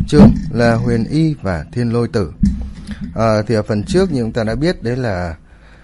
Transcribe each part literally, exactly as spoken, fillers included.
chương là Huyền Y và Thiên Lôi Tử. À, thì ở phần trước như chúng ta đã biết đấy là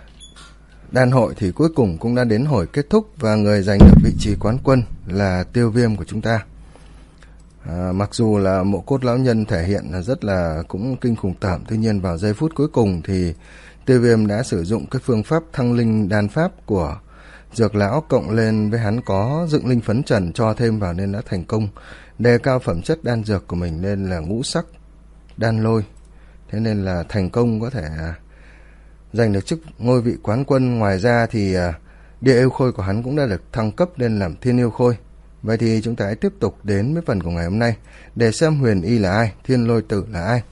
đan hội thì cuối cùng cũng đã đến hồi kết thúc và người giành được vị trí quán quân là Tiêu Viêm của chúng ta. À, mặc dù là Mộ Cốt lão nhân thể hiện là rất là cũng kinh khủng tởm, tuy nhiên vào giây phút cuối cùng thì Tiêu Viêm đã sử dụng cái phương pháp thăng linh đan pháp của Dược lão, cộng lên với hắn có dựng linh phấn trần cho thêm vào nên đã thành công đề cao phẩm chất đan dược của mình lên là ngũ sắc đan lôi. Thế nên là thành công có thể giành được chức ngôi vị quán quân. Ngoài ra thì địa yêu khôi của hắn cũng đã được thăng cấp lên làm thiên yêu khôi. Vậy thì chúng ta hãy tiếp tục đến với phần của ngày hôm nay để xem Huyền Y là ai, Thiên Lôi Tử là ai.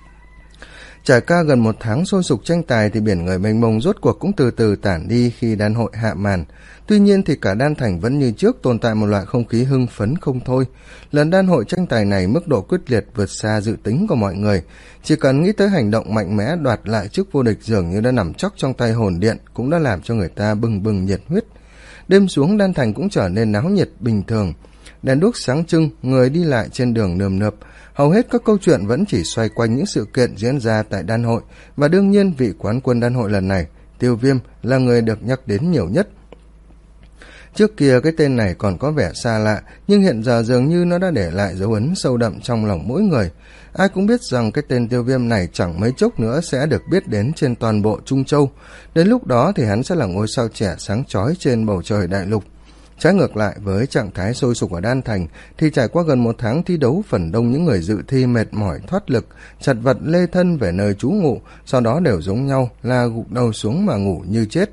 Trải qua gần một tháng sôi sục tranh tài thì biển người mênh mông rốt cuộc cũng từ từ tản đi khi đan hội hạ màn. Tuy nhiên thì cả đan thành vẫn như trước tồn tại một loại không khí hưng phấn không thôi. Lần đan hội tranh tài này mức độ quyết liệt vượt xa dự tính của mọi người. Chỉ cần nghĩ tới hành động mạnh mẽ đoạt lại chức vô địch dường như đã nằm chắc trong tay hồn điện cũng đã làm cho người ta bừng bừng nhiệt huyết. Đêm xuống đan thành cũng trở nên náo nhiệt bình thường. Đèn đuốc sáng trưng, người đi lại trên đường nườm nượp. Hầu hết các câu chuyện vẫn chỉ xoay quanh những sự kiện diễn ra tại đan hội, và đương nhiên vị quán quân đan hội lần này, Tiêu Viêm, là người được nhắc đến nhiều nhất. Trước kia cái tên này còn có vẻ xa lạ, nhưng hiện giờ dường như nó đã để lại dấu ấn sâu đậm trong lòng mỗi người. Ai cũng biết rằng cái tên Tiêu Viêm này chẳng mấy chốc nữa sẽ được biết đến trên toàn bộ Trung Châu. Đến lúc đó thì hắn sẽ là ngôi sao trẻ sáng chói trên bầu trời đại lục. Trái ngược lại với trạng thái sôi sục ở đan thành thì trải qua gần một tháng thi đấu, phần đông những người dự thi mệt mỏi thoát lực, chật vật lê thân về nơi trú ngụ, sau đó đều giống nhau là gục đầu xuống mà ngủ như chết.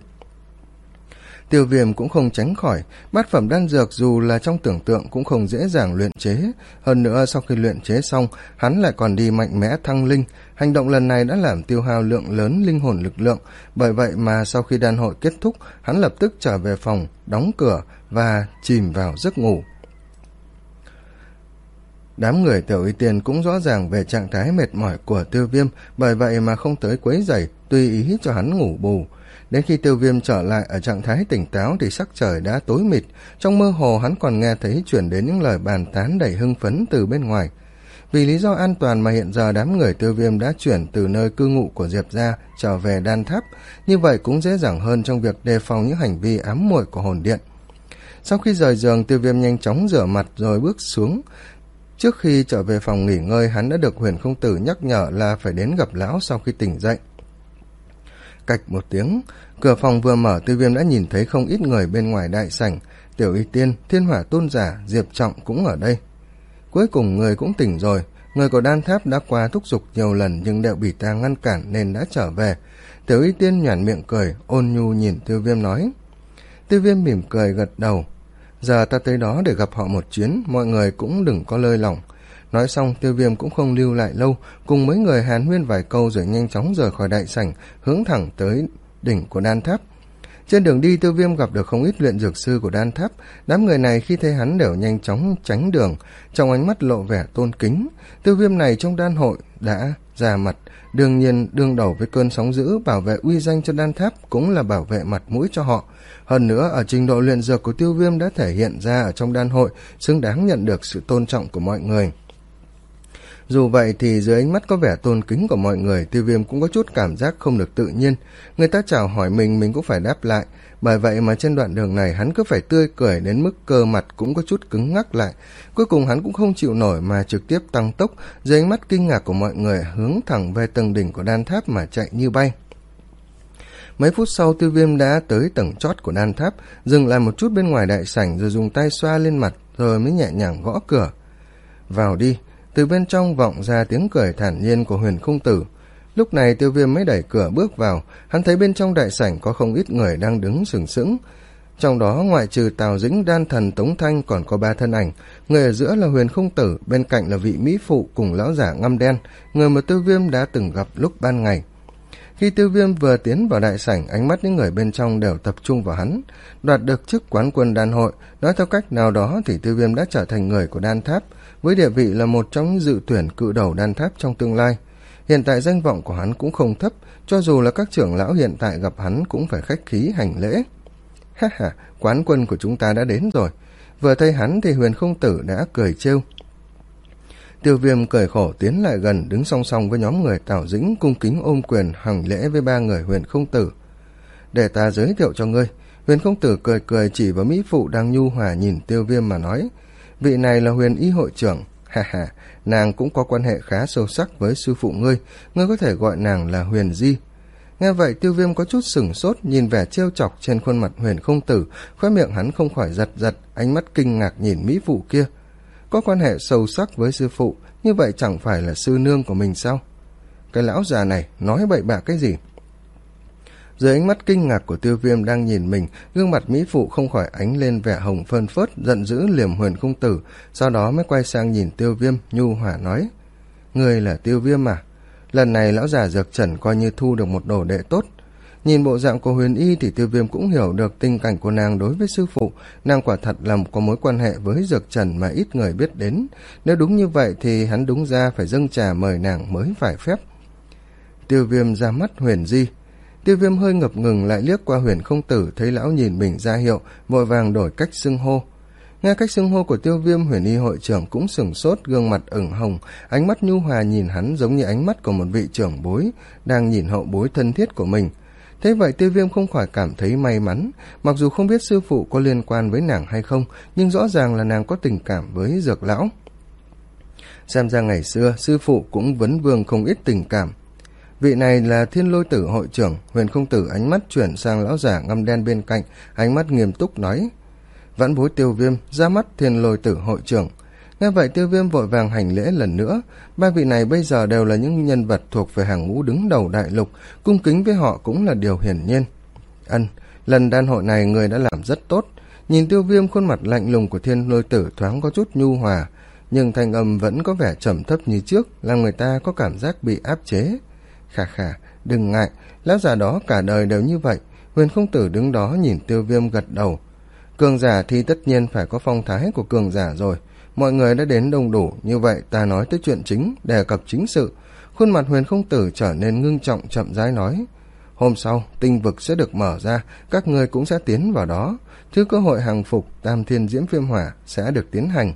Tiêu Viêm cũng không tránh khỏi, bát phẩm đan dược dù là trong tưởng tượng cũng không dễ dàng luyện chế. Hơn nữa sau khi luyện chế xong, hắn lại còn đi mạnh mẽ thăng linh. Hành động lần này đã làm tiêu hao lượng lớn linh hồn lực lượng. Bởi vậy mà sau khi đan hội kết thúc, hắn lập tức trở về phòng, đóng cửa và chìm vào giấc ngủ. Đám người Tiểu Y Tiên cũng rõ ràng về trạng thái mệt mỏi của Tiêu Viêm, bởi vậy mà không tới quấy rầy, tùy ý cho hắn ngủ bù. Đến khi Tiêu Viêm trở lại ở trạng thái tỉnh táo thì sắc trời đã tối mịt, trong mơ hồ hắn còn nghe thấy chuyển đến những lời bàn tán đầy hưng phấn từ bên ngoài. Vì lý do an toàn mà hiện giờ đám người Tiêu Viêm đã chuyển từ nơi cư ngụ của Diệp gia trở về đan tháp, như vậy cũng dễ dàng hơn trong việc đề phòng những hành vi ám muội của hồn điện. Sau khi rời giường, Tiêu Viêm nhanh chóng rửa mặt rồi bước xuống. Trước khi trở về phòng nghỉ ngơi, hắn đã được Huyền Không Tử nhắc nhở là phải đến gặp lão sau khi tỉnh dậy. Cạch một tiếng, cửa phòng vừa mở, Tiêu Viêm đã nhìn thấy không ít người bên ngoài đại sảnh. Tiểu Y Tiên, Thiên Hỏa Tôn Giả, Diệp Trọng cũng ở đây. Cuối cùng người cũng tỉnh rồi. Người của đan tháp đã qua thúc giục nhiều lần nhưng đều bị ta ngăn cản nên đã trở về. Tiểu Y Tiên nhoẻn miệng cười, ôn nhu nhìn Tiêu Viêm nói. Tiêu Viêm mỉm cười gật đầu. Giờ ta tới đó để gặp họ một chuyến, mọi người cũng đừng có lơi lỏng. Nói xong, Tiêu Viêm cũng không lưu lại lâu, cùng mấy người hàn huyên vài câu rồi nhanh chóng rời khỏi đại sảnh, hướng thẳng tới đỉnh của đan tháp. Trên đường đi, Tiêu Viêm gặp được không ít luyện dược sư của đan tháp. Đám người này khi thấy hắn đều nhanh chóng tránh đường, trong ánh mắt lộ vẻ tôn kính. Tiêu Viêm này trong đan hội đã ra mặt, đương nhiên đương đầu với cơn sóng dữ, bảo vệ uy danh cho đan tháp cũng là bảo vệ mặt mũi cho họ. Hơn nữa, ở trình độ luyện dược của Tiêu Viêm đã thể hiện ra ở trong đan hội, xứng đáng nhận được sự tôn trọng của mọi người. Dù vậy thì dưới ánh mắt có vẻ tôn kính của mọi người, Tiêu Viêm cũng có chút cảm giác không được tự nhiên. Người ta chào hỏi mình, mình cũng phải đáp lại. Bởi vậy mà trên đoạn đường này hắn cứ phải tươi cười đến mức cơ mặt cũng có chút cứng ngắc lại. Cuối cùng hắn cũng không chịu nổi mà trực tiếp tăng tốc, dưới ánh mắt kinh ngạc của mọi người hướng thẳng về tầng đỉnh của đan tháp mà chạy như bay. Mấy phút sau, Tiêu Viêm đã tới tầng chót của đan tháp, dừng lại một chút bên ngoài đại sảnh rồi dùng tay xoa lên mặt rồi mới nhẹ nhàng gõ cửa. Vào đi. Từ bên trong vọng ra tiếng cười thản nhiên của Huyền Không Tử. Lúc này Tiêu Viêm mới đẩy cửa bước vào, hắn thấy bên trong đại sảnh có không ít người đang đứng sừng sững. Trong đó ngoại trừ Tào Dĩnh, Đan Thần, Tống Thanh còn có ba thân ảnh. Người ở giữa là Huyền Không Tử, bên cạnh là vị mỹ phụ cùng lão giả ngăm đen, người mà Tiêu Viêm đã từng gặp lúc ban ngày. Khi Tiêu Viêm vừa tiến vào đại sảnh, ánh mắt những người bên trong đều tập trung vào hắn. Đoạt được chức quán quân đan hội, nói theo cách nào đó thì Tiêu Viêm đã trở thành người của đan tháp, với địa vị là một trong những dự tuyển cự đầu đan tháp trong tương lai. Hiện tại danh vọng của hắn cũng không thấp, cho dù là các trưởng lão hiện tại gặp hắn cũng phải khách khí hành lễ. Ha ha, quán quân của chúng ta đã đến rồi. Vừa thấy hắn thì Huyền Không Tử đã cười trêu. Tiêu Viêm cười khổ tiến lại gần, đứng song song với nhóm người Tào Dĩnh, cung kính ôm quyền hành lễ với ba người Huyền Không Tử. Để ta giới thiệu cho ngươi. Huyền Không Tử cười cười chỉ vào mỹ phụ đang nhu hòa nhìn Tiêu Viêm mà nói, vị này là Huyền Y hội trưởng. Ha ha, nàng cũng có quan hệ khá sâu sắc với sư phụ ngươi, ngươi có thể gọi nàng là Huyền Di. Nghe vậy Tiêu Viêm có chút sửng sốt, nhìn vẻ trêu chọc trên khuôn mặt Huyền Không Tử, khóe miệng hắn không khỏi giật giật, ánh mắt kinh ngạc nhìn mỹ phụ kia. Có quan hệ sâu sắc với sư phụ, như vậy chẳng phải là sư nương của mình sao? Cái lão già này nói bậy bạ cái gì? Dưới ánh mắt kinh ngạc của Tiêu Viêm đang nhìn mình, gương mặt mỹ phụ không khỏi ánh lên vẻ hồng phơn phớt, giận dữ liềm Huyền Không Tử, sau đó mới quay sang nhìn Tiêu Viêm nhu hòa nói, ngươi là Tiêu Viêm à? Lần này lão già Dược Trần coi như thu được một đồ đệ tốt. Nhìn bộ dạng của Huyền Y thì Tiêu Viêm cũng hiểu được tình cảnh của nàng đối với sư phụ, nàng quả thật là có mối quan hệ với Dược Trần mà ít người biết đến. Nếu đúng như vậy thì hắn đúng ra phải dâng trà mời nàng mới phải phép. Tiêu Viêm ra mắt Huyền Di. Tiêu Viêm hơi ngập ngừng lại liếc qua Huyền Không Tử, thấy lão nhìn mình ra hiệu, vội vàng đổi cách xưng hô. Nghe cách xưng hô của Tiêu Viêm, Huyền Y hội trưởng cũng sửng sốt, gương mặt ửng hồng, ánh mắt nhu hòa nhìn hắn giống như ánh mắt của một vị trưởng bối đang nhìn hậu bối thân thiết của mình. Thế vậy Tiêu Viêm không khỏi cảm thấy may mắn, mặc dù không biết sư phụ có liên quan với nàng hay không, nhưng rõ ràng là nàng có tình cảm với Dược lão. Xem ra ngày xưa sư phụ cũng vấn vương không ít tình cảm. Vị này là Thiên Lôi Tử hội trưởng. Huyền Không Tử ánh mắt chuyển sang lão giả ngăm đen bên cạnh, ánh mắt nghiêm túc nói, vãn bối Tiêu Viêm ra mắt Thiên Lôi Tử hội trưởng. Nghe vậy Tiêu Viêm vội vàng hành lễ lần nữa. Ba vị này bây giờ đều là những nhân vật thuộc về hàng ngũ đứng đầu đại lục, cung kính với họ cũng là điều hiển nhiên. Ân, lần đan hội này người đã làm rất tốt. Nhìn Tiêu Viêm, khuôn mặt lạnh lùng của Thiên Lôi Tử thoáng có chút nhu hòa, nhưng thanh âm vẫn có vẻ trầm thấp như trước, làm người ta có cảm giác bị áp chế. Khà khà, đừng ngại, lão già đó cả đời đều như vậy. Huyền Không Tử đứng đó nhìn Tiêu Viêm gật đầu. Cường giả thì tất nhiên phải có phong thái của cường giả rồi. Mọi người đã đến đông đủ, như vậy ta nói tới chuyện chính, đề cập chính sự. Khuôn mặt Huyền Không Tử trở nên ngưng trọng, chậm rãi nói, hôm sau tinh vực sẽ được mở ra, các ngươi cũng sẽ tiến vào đó. Thứ cơ hội hàng phục Tam Thiên Diễm Viêm Hỏa sẽ được tiến hành.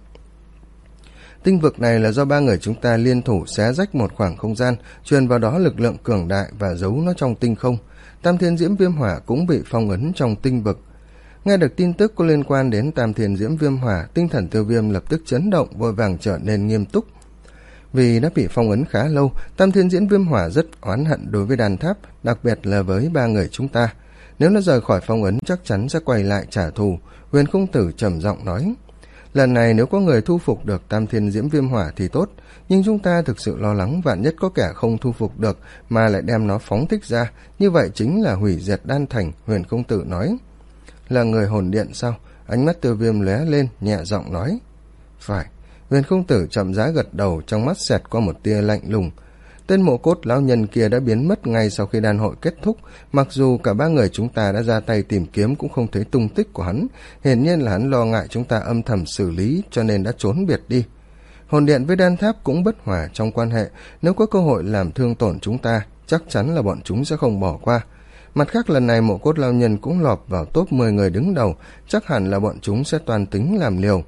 Tinh vực này là do ba người chúng ta liên thủ xé rách một khoảng không gian, truyền vào đó lực lượng cường đại và giấu nó trong tinh không. Tam Thiên Diễm Viêm Hỏa cũng bị phong ấn trong tinh vực. Nghe được tin tức có liên quan đến Tam Thiên Diễm Viêm Hỏa, tinh thần Tiêu Viêm lập tức chấn động, vội vàng trở nên nghiêm túc. Vì đã bị phong ấn khá lâu, Tam Thiên Diễm Viêm Hỏa rất oán hận đối với đàn tháp, đặc biệt là với ba người chúng ta. Nếu nó rời khỏi phong ấn chắc chắn sẽ quay lại trả thù. Huyền Không Tử trầm giọng nói, lần này nếu có người thu phục được Tam Thiên Diễm Viêm Hỏa thì tốt, nhưng chúng ta thực sự lo lắng vạn nhất có kẻ không thu phục được mà lại đem nó phóng thích ra, như vậy chính là hủy diệt đan thành. Huyền Không Tử nói, là người hồn điện sao? Ánh mắt Tiêu Viêm lóe lên, nhẹ giọng nói, phải. Huyền Không Tử chậm rãi gật đầu, trong mắt xẹt qua một tia lạnh lùng. Tên mộ cốt lão nhân kia đã biến mất ngay sau khi đan hội kết thúc, mặc dù cả ba người chúng ta đã ra tay tìm kiếm cũng không thấy tung tích của hắn, hiển nhiên là hắn lo ngại chúng ta âm thầm xử lý cho nên đã trốn biệt đi. Hồn điện với đan tháp cũng bất hòa trong quan hệ, nếu có cơ hội làm thương tổn chúng ta, chắc chắn là bọn chúng sẽ không bỏ qua. Mặt khác lần này mộ cốt lão nhân cũng lọt vào top mười người đứng đầu, chắc hẳn là bọn chúng sẽ toàn tính làm liều.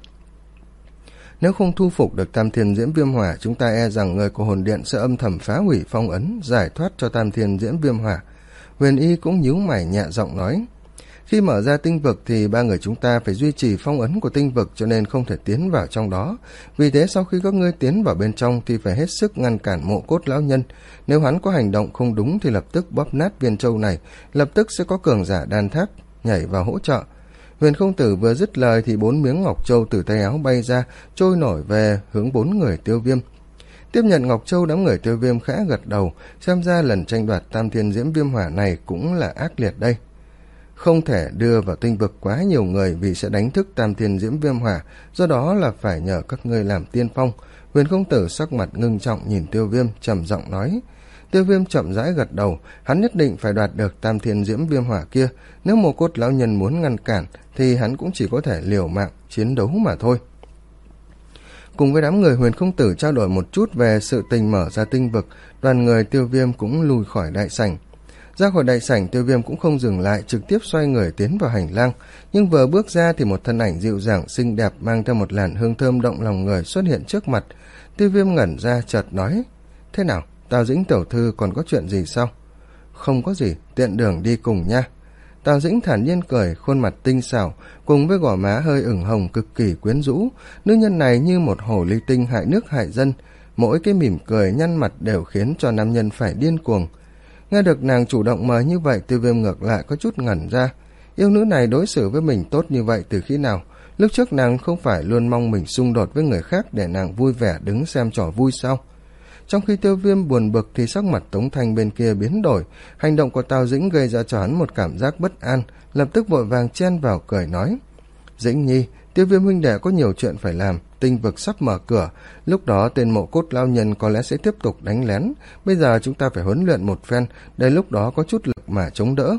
Nếu không thu phục được Tam Thiên Diễm Viêm Hỏa, chúng ta e rằng người của hồn điện sẽ âm thầm phá hủy phong ấn, giải thoát cho Tam Thiên Diễm Viêm Hỏa. Huyền Y cũng nhíu mày nhẹ giọng nói, khi mở ra tinh vực thì ba người chúng ta phải duy trì phong ấn của tinh vực, cho nên không thể tiến vào trong đó. Vì thế sau khi các ngươi tiến vào bên trong thì phải hết sức ngăn cản mộ cốt lão nhân. Nếu hắn có hành động không đúng thì lập tức bóp nát viên châu này, lập tức sẽ có cường giả đan tháp nhảy vào hỗ trợ. Huyền Không Tử vừa dứt lời thì bốn miếng ngọc châu từ tay áo bay ra, trôi nổi về hướng bốn người Tiêu Viêm. Tiếp nhận ngọc châu, đám người Tiêu Viêm khẽ gật đầu, xem ra lần tranh đoạt Tam Thiên Diễm Viêm Hỏa này cũng là ác liệt đây. Không thể đưa vào tinh vực quá nhiều người vì sẽ đánh thức Tam Thiên Diễm Viêm Hỏa, do đó là phải nhờ các ngươi làm tiên phong. Huyền Không Tử sắc mặt ngưng trọng nhìn Tiêu Viêm, trầm giọng nói. Tiêu Viêm chậm rãi gật đầu, hắn nhất định phải đoạt được Tam Thiên Diễm Viêm Hỏa kia, nếu mộ cốt lão nhân muốn ngăn cản thì hắn cũng chỉ có thể liều mạng chiến đấu mà thôi. Cùng với đám người Huyền Không Tử trao đổi một chút về sự tình mở ra tinh vực, đoàn người Tiêu Viêm cũng lùi khỏi đại sảnh. Ra khỏi đại sảnh, Tiêu Viêm cũng không dừng lại, trực tiếp xoay người tiến vào hành lang, nhưng vừa bước ra thì một thân ảnh dịu dàng xinh đẹp mang theo một làn hương thơm động lòng người xuất hiện trước mặt. Tiêu Viêm ngẩn ra chợt nói: thế nào, Tào Dĩnh tiểu thư còn có chuyện gì sao? Không có gì, tiện đường đi cùng nha. Tào Dĩnh thản nhiên cười, khuôn mặt tinh xảo cùng với gò má hơi ửng hồng cực kỳ quyến rũ. Nữ nhân này như một hồ ly tinh hại nước hại dân, mỗi cái mỉm cười nhăn mặt đều khiến cho nam nhân phải điên cuồng. Nghe được nàng chủ động mời như vậy, Tiêu Viêm ngược lại có chút ngẩn ra. Yêu nữ này đối xử với mình tốt như vậy từ khi nào? Lúc trước nàng không phải luôn mong mình xung đột với người khác để nàng vui vẻ đứng xem trò vui sao? Trong khi Tiêu Viêm buồn bực thì sắc mặt Tống Thanh bên kia biến đổi. Hành động của Tào Dĩnh gây ra cho hắn một cảm giác bất an, lập tức vội vàng chen vào cười nói: Dĩnh nhi, Tiêu Viêm huynh đệ có nhiều chuyện phải làm, tinh vực sắp mở cửa, lúc đó tên Mộ Cốt lao nhân có lẽ sẽ tiếp tục đánh lén, bây giờ chúng ta phải huấn luyện một phen, để lúc đó có chút lực mà chống đỡ.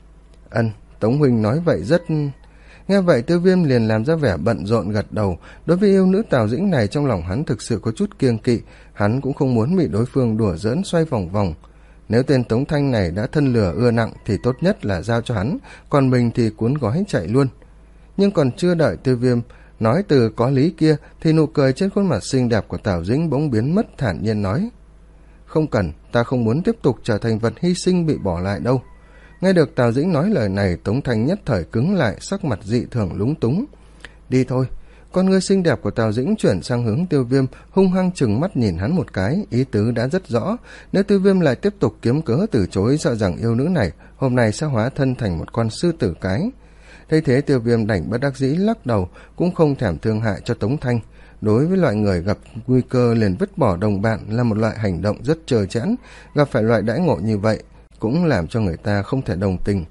Ân, Tống huynh nói vậy rất... Nghe vậy Tiêu Viêm liền làm ra vẻ bận rộn gật đầu. Đối với yêu nữ Tào Dĩnh này, trong lòng hắn thực sự có chút kiêng kỵ, hắn cũng không muốn bị đối phương đùa giỡn xoay vòng vòng. Nếu tên Tống Thanh này đã thân lửa ưa nặng thì tốt nhất là giao cho hắn, còn mình thì cuốn gói chạy luôn. Nhưng còn chưa đợi Tiêu Viêm nói từ có lý kia thì nụ cười trên khuôn mặt xinh đẹp của Tào Dĩnh bỗng biến mất, thản nhiên nói: Không cần, ta không muốn tiếp tục trở thành vật hy sinh bị bỏ lại đâu. Nghe được Tào Dĩnh nói lời này, Tống Thanh nhất thời cứng lại, sắc mặt dị thường lúng túng. Đi thôi. Con ngươi xinh đẹp của Tào Dĩnh chuyển sang hướng Tiêu Viêm, hung hăng chừng mắt nhìn hắn một cái, ý tứ đã rất rõ. Nếu Tiêu Viêm lại tiếp tục kiếm cớ từ chối, sợ rằng yêu nữ này hôm nay sẽ hóa thân thành một con sư tử cái. Thấy thế Tiêu Viêm đành bất đắc dĩ lắc đầu, cũng không thèm thương hại cho Tống Thanh. Đối với loại người gặp nguy cơ liền vứt bỏ đồng bạn là một loại hành động rất trơ trẽn, gặp phải loại đãi ngộ như vậy cũng làm cho người ta không thể đồng tình.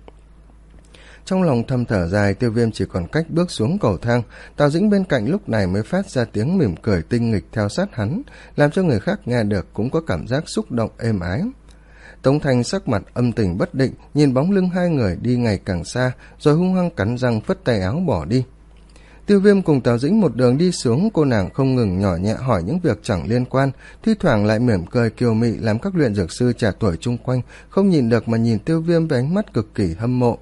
Trong lòng thầm thở dài, Tiêu Viêm chỉ còn cách bước xuống cầu thang. Tào Dĩnh bên cạnh lúc này mới phát ra tiếng mỉm cười tinh nghịch theo sát hắn, làm cho người khác nghe được cũng có cảm giác xúc động êm ái. Tống Thanh sắc mặt âm tình bất định, nhìn bóng lưng hai người đi ngày càng xa, rồi hung hăng cắn răng phất tay áo bỏ đi. Tiêu Viêm cùng Tào Dĩnh một đường đi xuống, cô nàng không ngừng nhỏ nhẹ hỏi những việc chẳng liên quan, thi thoảng lại mỉm cười kiều mị làm các luyện dược sư trẻ tuổi chung quanh không nhìn được mà nhìn Tiêu Viêm với ánh mắt cực kỳ hâm mộ.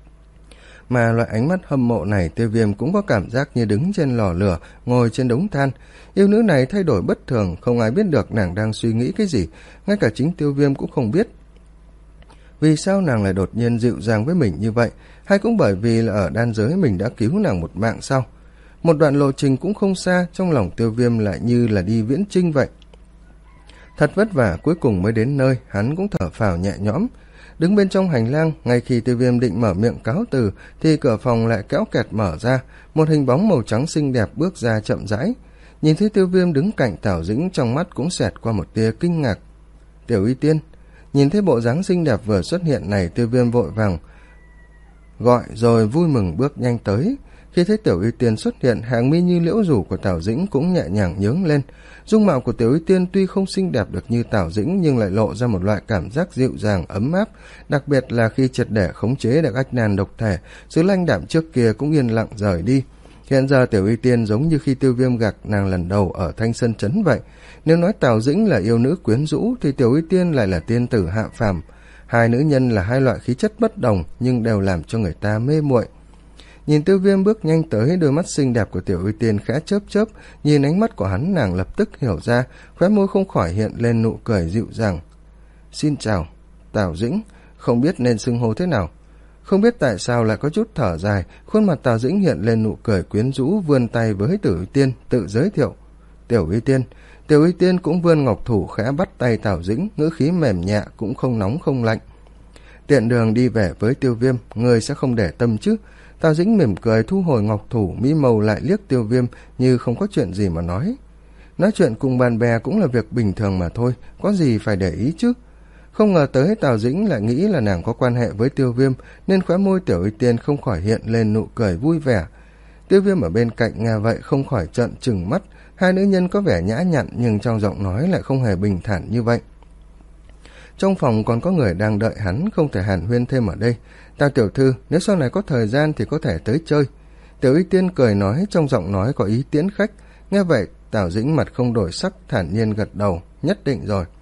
Mà loại ánh mắt hâm mộ này, Tiêu Viêm cũng có cảm giác như đứng trên lò lửa, ngồi trên đống than. Yêu nữ này thay đổi bất thường, không ai biết được nàng đang suy nghĩ cái gì, ngay cả chính Tiêu Viêm cũng không biết. Vì sao nàng lại đột nhiên dịu dàng với mình như vậy? Hay cũng bởi vì là ở đan giới mình đã cứu nàng một mạng sao? Một đoạn lộ trình cũng không xa, trong lòng Tiêu Viêm lại như là đi viễn chinh vậy. Thật vất vả cuối cùng mới đến nơi, hắn cũng thở phào nhẹ nhõm. Đứng bên trong hành lang, ngay khi Tiêu Viêm định mở miệng cáo từ thì cửa phòng lại kéo kẹt mở ra, một hình bóng màu trắng xinh đẹp bước ra chậm rãi. Nhìn thấy Tiêu Viêm đứng cạnh Tào Dĩnh, trong mắt cũng xẹt qua một tia kinh ngạc. Tiểu Y Tiên. Nhìn thấy bộ dáng xinh đẹp vừa xuất hiện này, Tiêu Viêm vội vàng gọi rồi vui mừng bước nhanh tới. Khi thấy Tiểu Y Tiên xuất hiện, hàng mi như liễu rủ của Tào Dĩnh cũng nhẹ nhàng nhướng lên. Dung mạo của Tiểu Y Tiên tuy không xinh đẹp được như Tào Dĩnh nhưng lại lộ ra một loại cảm giác dịu dàng ấm áp, đặc biệt là khi triệt để khống chế được ách nan độc thể, sự lanh đạm trước kia cũng yên lặng rời đi. Hiện giờ Tiểu Y Tiên giống như khi Tiêu Viêm gặp nàng lần đầu ở Thanh Sơn Trấn vậy. Nếu nói Tào Dĩnh là yêu nữ quyến rũ thì Tiểu Y Tiên lại là tiên tử hạ phàm. Hai nữ nhân là hai loại khí chất bất đồng nhưng đều làm cho người ta mê muội. Nhìn Tiêu Viêm bước nhanh tới, đôi mắt xinh đẹp của Tiểu Y Tiên khẽ chớp chớp, nhìn ánh mắt của hắn nàng lập tức hiểu ra, khóe môi không khỏi hiện lên nụ cười dịu dàng. Xin chào, Tào Dĩnh, không biết nên xưng hô thế nào. Không biết tại sao lại có chút thở dài, khuôn mặt Tào Dĩnh hiện lên nụ cười quyến rũ, vươn tay với Tiểu Y Tiên, tự giới thiệu. Tiểu Y Tiên. Tiểu Y Tiên cũng vươn ngọc thủ khẽ bắt tay Tào Dĩnh, ngữ khí mềm nhẹ cũng không nóng không lạnh. Tiện đường đi về với Tiêu Viêm, người sẽ không để tâm chứ. Tào Dĩnh mỉm cười thu hồi ngọc thủ, mỹ màu lại liếc Tiêu Viêm như không có chuyện gì mà nói. Nói chuyện cùng bạn bè cũng là việc bình thường mà thôi, có gì phải để ý chứ. Không ngờ tới Tào Dĩnh lại nghĩ là nàng có quan hệ với Tiêu Viêm, nên khóe môi Tiểu Y Tiên không khỏi hiện lên nụ cười vui vẻ. Tiêu Viêm ở bên cạnh nghe vậy không khỏi trợn trừng mắt, hai nữ nhân có vẻ nhã nhặn nhưng trong giọng nói lại không hề bình thản như vậy. Trong phòng còn có người đang đợi hắn, không thể hàn huyên thêm ở đây. Tào tiểu thư, nếu sau này có thời gian thì có thể tới chơi. Tiểu Y Tiên cười nói, trong giọng nói có ý tiễn khách. Nghe vậy Tào Dĩnh mặt không đổi sắc, thản nhiên gật đầu, nhất định rồi.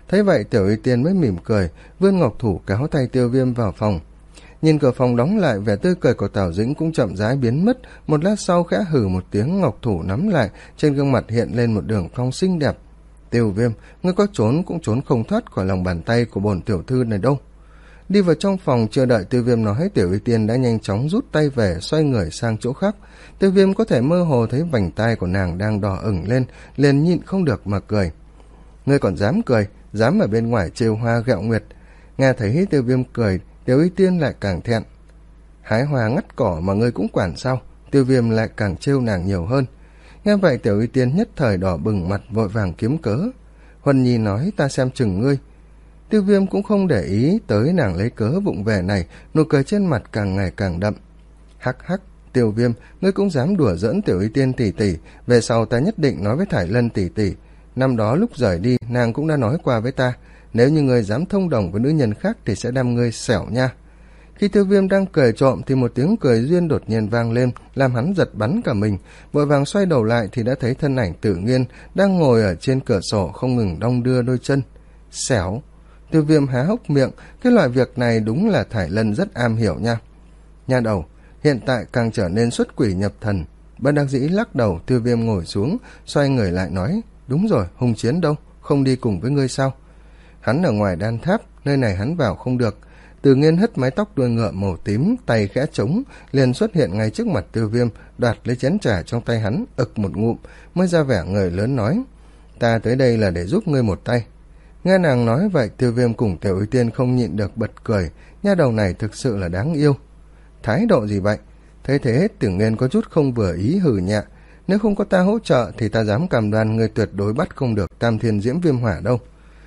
Thấy vậy Tiểu Y Tiên mới mỉm cười, vươn ngọc thủ kéo tay Tiêu Viêm vào phòng. Nhìn cửa phòng đóng lại, vẻ tươi cười của Tào Dĩnh cũng chậm rãi biến mất. Một lát sau khẽ hừ một tiếng, ngọc thủ nắm lại, trên gương mặt hiện lên một đường cong xinh đẹp. Tiêu Viêm, ngươi có trốn cũng trốn không thoát khỏi lòng bàn tay của bổn tiểu thư này đâu. Đi vào trong phòng, chưa đợi Tiêu Viêm nói, Tiểu Y Tiên đã nhanh chóng rút tay về, xoay người sang chỗ khác. Tiêu Viêm có thể mơ hồ thấy vành tai của nàng đang đỏ ửng lên, liền nhịn không được mà cười. Ngươi còn dám cười, dám ở bên ngoài trêu hoa ghẹo nguyệt. Nghe thấy Tiêu Viêm cười, Tiểu Y Tiên lại càng thẹn. Hái hoa ngắt cỏ mà ngươi cũng quản sao? Tiêu Viêm lại càng trêu nàng nhiều hơn. Nghe vậy Tiểu Y Tiên nhất thời đỏ bừng mặt, vội vàng kiếm cớ. Huân Nhi nói, ta xem chừng ngươi. Tiêu Viêm cũng không để ý tới nàng lấy cớ vụng về này, nụ cười trên mặt càng ngày càng đậm. Hắc hắc, Tiêu Viêm, ngươi cũng dám đùa giỡn Tiểu Y Tiên tỷ tỷ, về sau ta nhất định nói với Thải Lân tỷ tỷ. Năm đó lúc rời đi, nàng cũng đã nói qua với ta, nếu như ngươi dám thông đồng với nữ nhân khác thì sẽ đâm ngươi xẻo nha. Khi Tiêu Viêm đang cười trộm thì một tiếng cười duyên đột nhiên vang lên, làm hắn giật bắn cả mình, vội vàng xoay đầu lại thì đã thấy thân ảnh Tử Nghiên đang ngồi ở trên cửa sổ không ngừng đong đưa đôi chân. Xẻo. Tiêu Viêm há hốc miệng, cái loại việc này đúng là Thải Lân rất am hiểu nha. Nha đầu, hiện tại càng trở nên xuất quỷ nhập thần. Bất đắc dĩ lắc đầu, Tiêu Viêm ngồi xuống, xoay người lại nói, đúng rồi, Hùng Chiến đâu, không đi cùng với ngươi sao? Hắn ở ngoài đan tháp, nơi này hắn vào không được. Tử Nghiên hất mái tóc đuôi ngựa màu tím, tay khẽ trống, liền xuất hiện ngay trước mặt Tiêu Viêm, đoạt lấy chén trà trong tay hắn, ực một ngụm, mới ra vẻ người lớn nói, ta tới đây là để giúp ngươi một tay. Nghe nàng nói vậy, Tiêu Viêm cùng Tiểu Y Tiên không nhịn được bật cười, nha đầu này thực sự là đáng yêu. Thái độ gì vậy? Thấy thế Tử Nghiên có chút không vừa ý, hừ nhẹ, nếu không có ta hỗ trợ thì ta dám cam đoan ngươi tuyệt đối bắt không được Tam Thiên Diễm Viêm Hỏa đâu.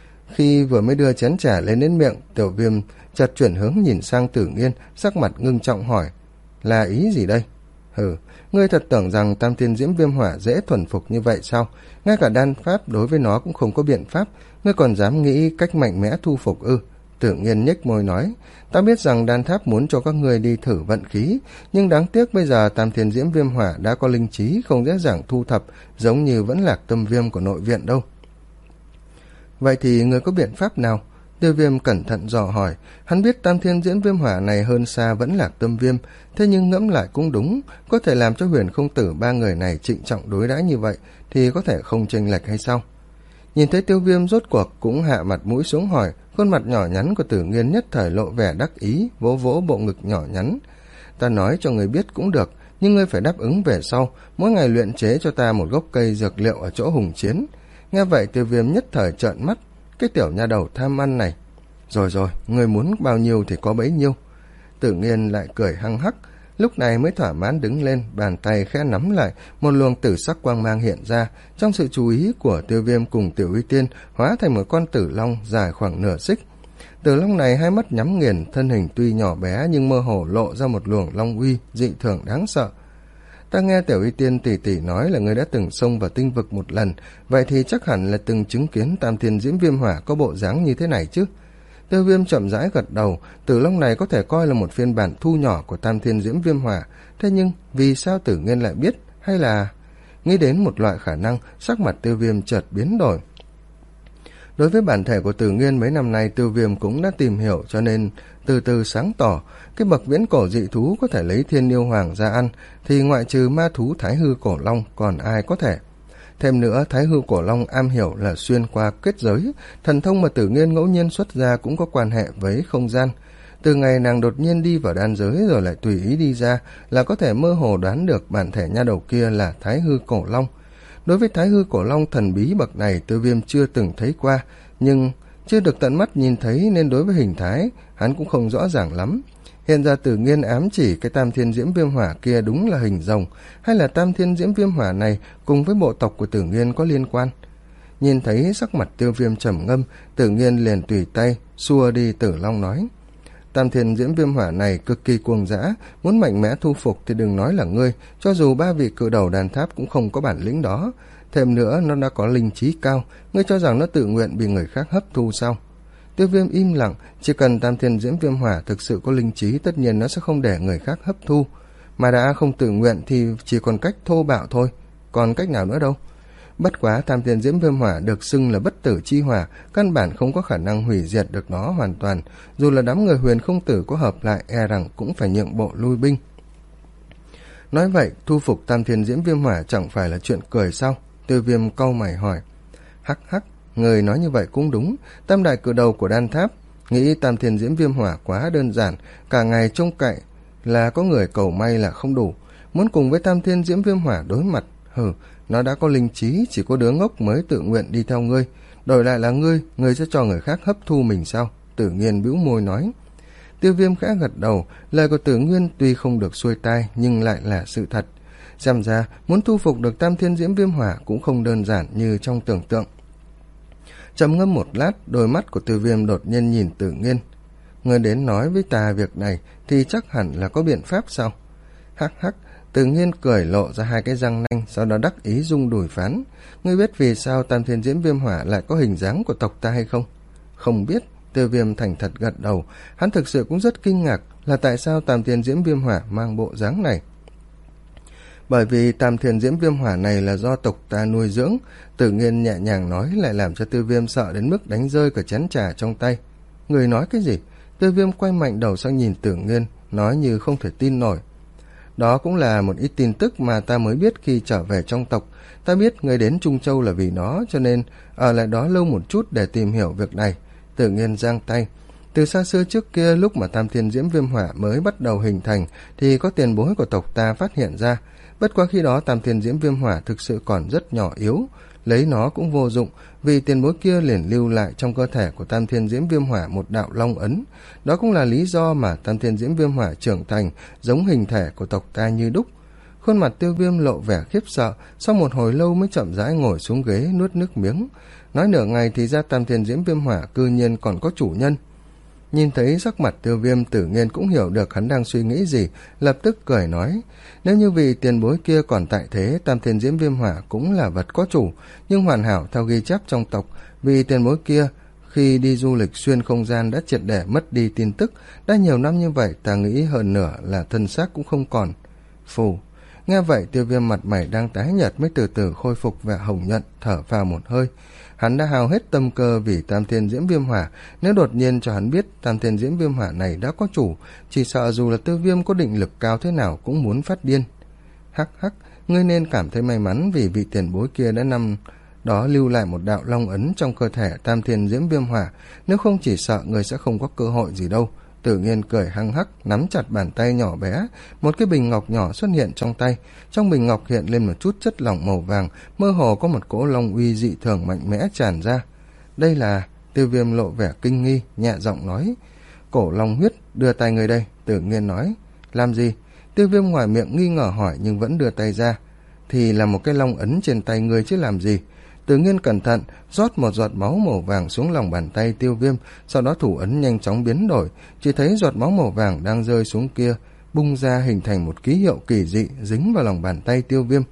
Khi vừa mới đưa chén trà lên đến miệng, Tiểu Viêm chợt chuyển hướng nhìn sang Tử Nghiên, sắc mặt ngưng trọng hỏi, là ý gì đây? Hừ, ngươi thật tưởng rằng Tam Thiên Diễm Viêm Hỏa dễ thuần phục như vậy sao? Ngay cả đan pháp đối với nó cũng không có biện pháp, ngươi còn dám nghĩ cách mạnh mẽ thu phục ư? Tử Nghiên nhếch môi nói, ta biết rằng đan tháp muốn cho các ngươi đi thử vận khí, nhưng đáng tiếc bây giờ Tam Thiên Diễm Viêm Hỏa đã có linh trí, không dễ dàng thu thập, giống như vẫn Lạc Tâm Viêm của nội viện đâu. Vậy thì ngươi có biện pháp nào? Tiêu Viêm cẩn thận dò hỏi, hắn biết Tam Thiên Diễm Viêm Hỏa này hơn xa vẫn Lạc Tâm Viêm, thế nhưng ngẫm lại cũng đúng, có thể làm cho Huyền Không Tử ba người này trịnh trọng đối đãi như vậy thì có thể không chênh lệch hay sao? Nhìn thấy Tiêu Viêm rốt cuộc cũng hạ mặt mũi xuống hỏi, khuôn mặt nhỏ nhắn của Tử Nghiên nhất thời lộ vẻ đắc ý, vỗ vỗ bộ ngực nhỏ nhắn. Ta nói cho người biết cũng được, nhưng ngươi phải đáp ứng về sau, mỗi ngày luyện chế cho ta một gốc cây dược liệu ở chỗ Hùng Chiến. Nghe vậy Tiêu Viêm nhất thời trợn mắt, cái tiểu nha đầu tham ăn này. Rồi rồi, ngươi muốn bao nhiêu thì có bấy nhiêu. Tử Nghiên lại cười hăng hắc, lúc này mới thỏa mãn đứng lên, bàn tay khẽ nắm lại, một luồng tử sắc quang mang hiện ra, trong sự chú ý của Tiêu Viêm cùng Tiểu Y Tiên hóa thành một con tử long dài khoảng nửa xích. Tử long này hai mắt nhắm nghiền, thân hình tuy nhỏ bé nhưng mơ hồ lộ ra một luồng long uy dị thường đáng sợ. Ta nghe Tiểu Y Tiên tỷ tỷ nói là ngươi đã từng xông vào tinh vực một lần, vậy thì chắc hẳn là từng chứng kiến Tam Thiên Diễm Viêm Hỏa có bộ dáng như thế này chứ? Tiêu Viêm chậm rãi gật đầu, Tử Long này có thể coi là một phiên bản thu nhỏ của Tam Thiên Diễm Viêm Hỏa, thế nhưng vì sao Tử Nghiên lại biết, hay là... Nghĩ đến một loại khả năng, sắc mặt Tiêu Viêm chợt biến đổi. Đối với bản thể của Tử Nghiên mấy năm nay Tiêu Viêm cũng đã tìm hiểu, cho nên từ từ sáng tỏ, cái bậc viễn cổ dị thú có thể lấy thiên yêu hoàng ra ăn thì ngoại trừ ma thú Thái Hư Cổ Long còn ai có thể. Thêm nữa, Thái Hư Cổ Long am hiểu là xuyên qua kết giới, thần thông mà Tử Nghiên ngẫu nhiên xuất ra cũng có quan hệ với không gian. Từ ngày nàng đột nhiên đi vào đan giới rồi lại tùy ý đi ra là có thể mơ hồ đoán được bản thể nha đầu kia là Thái Hư Cổ Long. Đối với Thái Hư Cổ Long thần bí bậc này Tiêu Viêm chưa từng thấy qua, nhưng chưa được tận mắt nhìn thấy nên đối với hình thái hắn cũng không rõ ràng lắm. Hiện ra Tử Nghiên ám chỉ cái Tam Thiên Diễm Viêm Hỏa kia đúng là hình rồng, hay là Tam Thiên Diễm Viêm Hỏa này cùng với bộ tộc của Tử Nghiên có liên quan. Nhìn thấy sắc mặt Tiêu Viêm trầm ngâm, Tử Nghiên liền tùy tay xua đi Tử Long nói, Tam Thiên Diễm Viêm Hỏa này cực kỳ cuồng dã, muốn mạnh mẽ thu phục thì đừng nói là ngươi, cho dù ba vị cự đầu đàn tháp cũng không có bản lĩnh đó. Thêm nữa, nó đã có linh trí cao, ngươi cho rằng nó tự nguyện bị người khác hấp thu sao? Tiêu Viêm im lặng, chỉ cần Tam Thiên Diễm Viêm Hỏa thực sự có linh trí, tất nhiên nó sẽ không để người khác hấp thu, mà đã không tự nguyện thì chỉ còn cách thô bạo thôi, còn cách nào nữa đâu. Bất quá Tam Thiên Diễm Viêm Hỏa được xưng là bất tử chi hỏa, căn bản không có khả năng hủy diệt được nó hoàn toàn, dù là đám người Huyền Không Tử có hợp lại e rằng cũng phải nhượng bộ lui binh. Nói vậy, thu phục Tam Thiên Diễm Viêm Hỏa chẳng phải là chuyện cười sao? Tiêu Viêm cau mày hỏi. Hắc hắc, người nói như vậy cũng đúng. Tam đại cử đầu của đan tháp nghĩ Tam Thiên Diễm Viêm Hỏa quá đơn giản, cả ngày trông cậy là có người cầu may là không đủ, muốn cùng với Tam Thiên Diễm Viêm Hỏa đối mặt. Hừ, nó đã có linh trí, chỉ có đứa ngốc mới tự nguyện đi theo ngươi, đổi lại là ngươi, ngươi sẽ cho người khác hấp thu mình sao? Tử Nghiên bĩu môi nói. Tiêu Viêm khẽ gật đầu, lời của Tử Nghiên tuy không được xuôi tai nhưng lại là sự thật. Xem ra muốn thu phục được Tam Thiên Diễm Viêm Hỏa cũng không đơn giản như trong tưởng tượng. Trầm ngâm một lát, đôi mắt của Tiêu Viêm đột nhiên nhìn Tử Nghiên. Ngươi đến nói với ta việc này thì chắc hẳn là có biện pháp sao? Hắc hắc, Tử Nghiên cười lộ ra hai cái răng nanh, sau đó đắc ý rung đùi phán. Ngươi biết vì sao Tam Thiên Diễm Viêm Hỏa lại có hình dáng của tộc ta hay không? Không biết. Tiêu Viêm thành thật gật đầu, hắn thực sự cũng rất kinh ngạc là tại sao Tam Thiên Diễm Viêm Hỏa mang bộ dáng này. Bởi vì Tam Thiên Diễm Viêm Hỏa này là do tộc ta nuôi dưỡng. Tử Nghiên nhẹ nhàng nói lại làm cho Tiêu Viêm sợ đến mức đánh rơi cả chén trà trong tay. Người nói cái gì? Tiêu Viêm quay mạnh đầu sang nhìn Tử Nghiên, nói như không thể tin nổi. Đó cũng là một ít tin tức mà ta mới biết khi trở về trong tộc. Ta biết người đến Trung Châu là vì nó, cho nên ở lại đó lâu một chút để tìm hiểu việc này. Tử Nghiên giang tay. Từ xa xưa trước kia, lúc mà Tam Thiên Diễm Viêm Hỏa mới bắt đầu hình thành thì có tiền bối của tộc ta phát hiện ra. Bất quá khi đó Tam Thiên Diễm Viêm Hỏa thực sự còn rất nhỏ yếu, lấy nó cũng vô dụng, vì tiền bối kia liền lưu lại trong cơ thể của Tam Thiên Diễm Viêm Hỏa một đạo long ấn. Đó cũng là lý do mà Tam Thiên Diễm Viêm Hỏa trưởng thành giống hình thể của tộc ta như đúc. Khuôn mặt Tiêu Viêm lộ vẻ khiếp sợ, sau một hồi lâu mới chậm rãi ngồi xuống ghế nuốt nước miếng. Nói nửa ngày thì ra Tam Thiên Diễm Viêm Hỏa cư nhiên còn có chủ nhân. Nhìn thấy sắc mặt Tiêu Viêm, Tử Nghiên cũng hiểu được hắn đang suy nghĩ gì, lập tức cười nói. Nếu như vì tiền bối kia còn tại thế, Tam Thiên Diễm Viêm Hỏa cũng là vật có chủ, nhưng hoàn hảo theo ghi chép trong tộc, vì tiền bối kia khi đi du lịch xuyên không gian đã triệt để mất đi tin tức, đã nhiều năm như vậy ta nghĩ hơn nửa là thân xác cũng không còn. Phù. Nghe vậy Tiêu Viêm mặt mày đang tái nhợt mới từ từ khôi phục vẻ hồng nhuận, thở phào một hơi. Hắn đã hao hết tâm cơ vì Tam Thiên Diễm Viêm Hỏa, nếu đột nhiên cho hắn biết Tam Thiên Diễm Viêm Hỏa này đã có chủ, chỉ sợ dù là Tiêu Viêm có định lực cao thế nào cũng muốn phát điên. Hắc hắc, ngươi nên cảm thấy may mắn vì vị tiền bối kia đã năm đó lưu lại một đạo long ấn trong cơ thể Tam Thiên Diễm Viêm Hỏa, nếu không chỉ sợ ngươi sẽ không có cơ hội gì đâu. Tử Nghiên cười hăng hắc, nắm chặt bàn tay nhỏ bé, một cái bình ngọc nhỏ xuất hiện trong tay. Trong bình ngọc hiện lên một chút chất lỏng màu vàng, mơ hồ có một cỗ long uy dị thường mạnh mẽ tràn ra. Đây là... Tiêu Viêm lộ vẻ kinh nghi, nhẹ giọng nói. Cổ long huyết, đưa tay người đây. Tử Nghiên nói. Làm gì? Tiêu Viêm ngoài miệng nghi ngờ hỏi nhưng vẫn đưa tay ra. Thì là một cái long ấn trên tay người chứ làm gì? Tử Nghiên cẩn thận rót một giọt máu màu vàng xuống lòng bàn tay Tiêu Viêm, sau đó thủ ấn nhanh chóng biến đổi, chỉ thấy giọt máu màu vàng đang rơi xuống kia bung ra hình thành một ký hiệu kỳ dị dính vào lòng bàn tay Tiêu Viêm.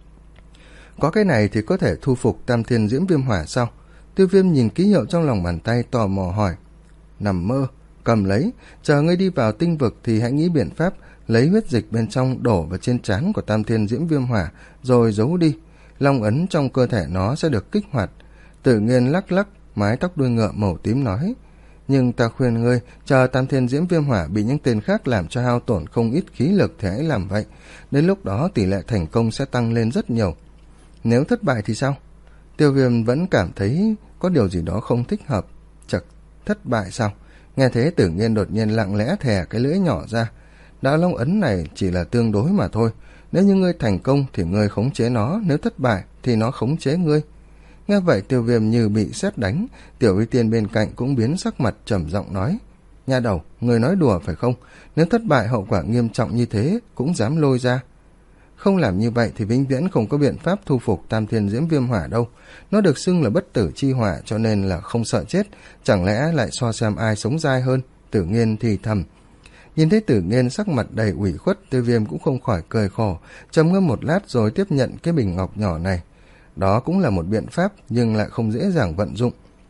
Có cái này thì có thể thu phục Tam Thiên Diễm Viêm Hỏa sao? Tiêu Viêm nhìn ký hiệu trong lòng bàn tay tò mò hỏi. Nằm mơ, cầm lấy, chờ ngươi đi vào tinh vực thì hãy nghĩ biện pháp lấy huyết dịch bên trong đổ vào trên trán của Tam Thiên Diễm Viêm Hỏa rồi giấu đi. Long ấn trong cơ thể nó sẽ được kích hoạt. Tử Nghiên lắc lắc mái tóc đuôi ngựa màu tím nói. Nhưng ta khuyên ngươi, chờ Tam Thiên Diễm Viêm Hỏa bị những tên khác làm cho hao tổn không ít khí lực thì hãy làm vậy. Đến lúc đó tỷ lệ thành công sẽ tăng lên rất nhiều. Nếu thất bại thì sao? Tiêu Viêm vẫn cảm thấy có điều gì đó không thích hợp. Chật, thất bại sao? Nghe thế Tử Nghiên đột nhiên lặng lẽ thè cái lưỡi nhỏ ra. Đạo long ấn này chỉ là tương đối mà thôi. Nếu như ngươi thành công thì ngươi khống chế nó, nếu thất bại thì nó khống chế ngươi. Nghe vậy Tiêu Viêm như bị sét đánh, Tiểu Y Tiên bên cạnh cũng biến sắc mặt trầm giọng nói. Nha đầu, ngươi nói đùa phải không? Nếu thất bại hậu quả nghiêm trọng như thế cũng dám lôi ra. Không làm như vậy thì vĩnh viễn không có biện pháp thu phục Tam Thiên Diễm Viêm Hỏa đâu. Nó được xưng là bất tử chi hỏa cho nên là không sợ chết, chẳng lẽ lại so xem ai sống dai hơn? Tử Nghiên thì thầm. Nhìn thấy Tử Nghiên sắc mặt đầy ủy khuất, Tiêu Viêm cũng không khỏi cười khổ, trầm ngâm một lát rồi tiếp nhận cái bình ngọc nhỏ này. Đó cũng là một biện pháp nhưng lại không dễ dàng vận dụng.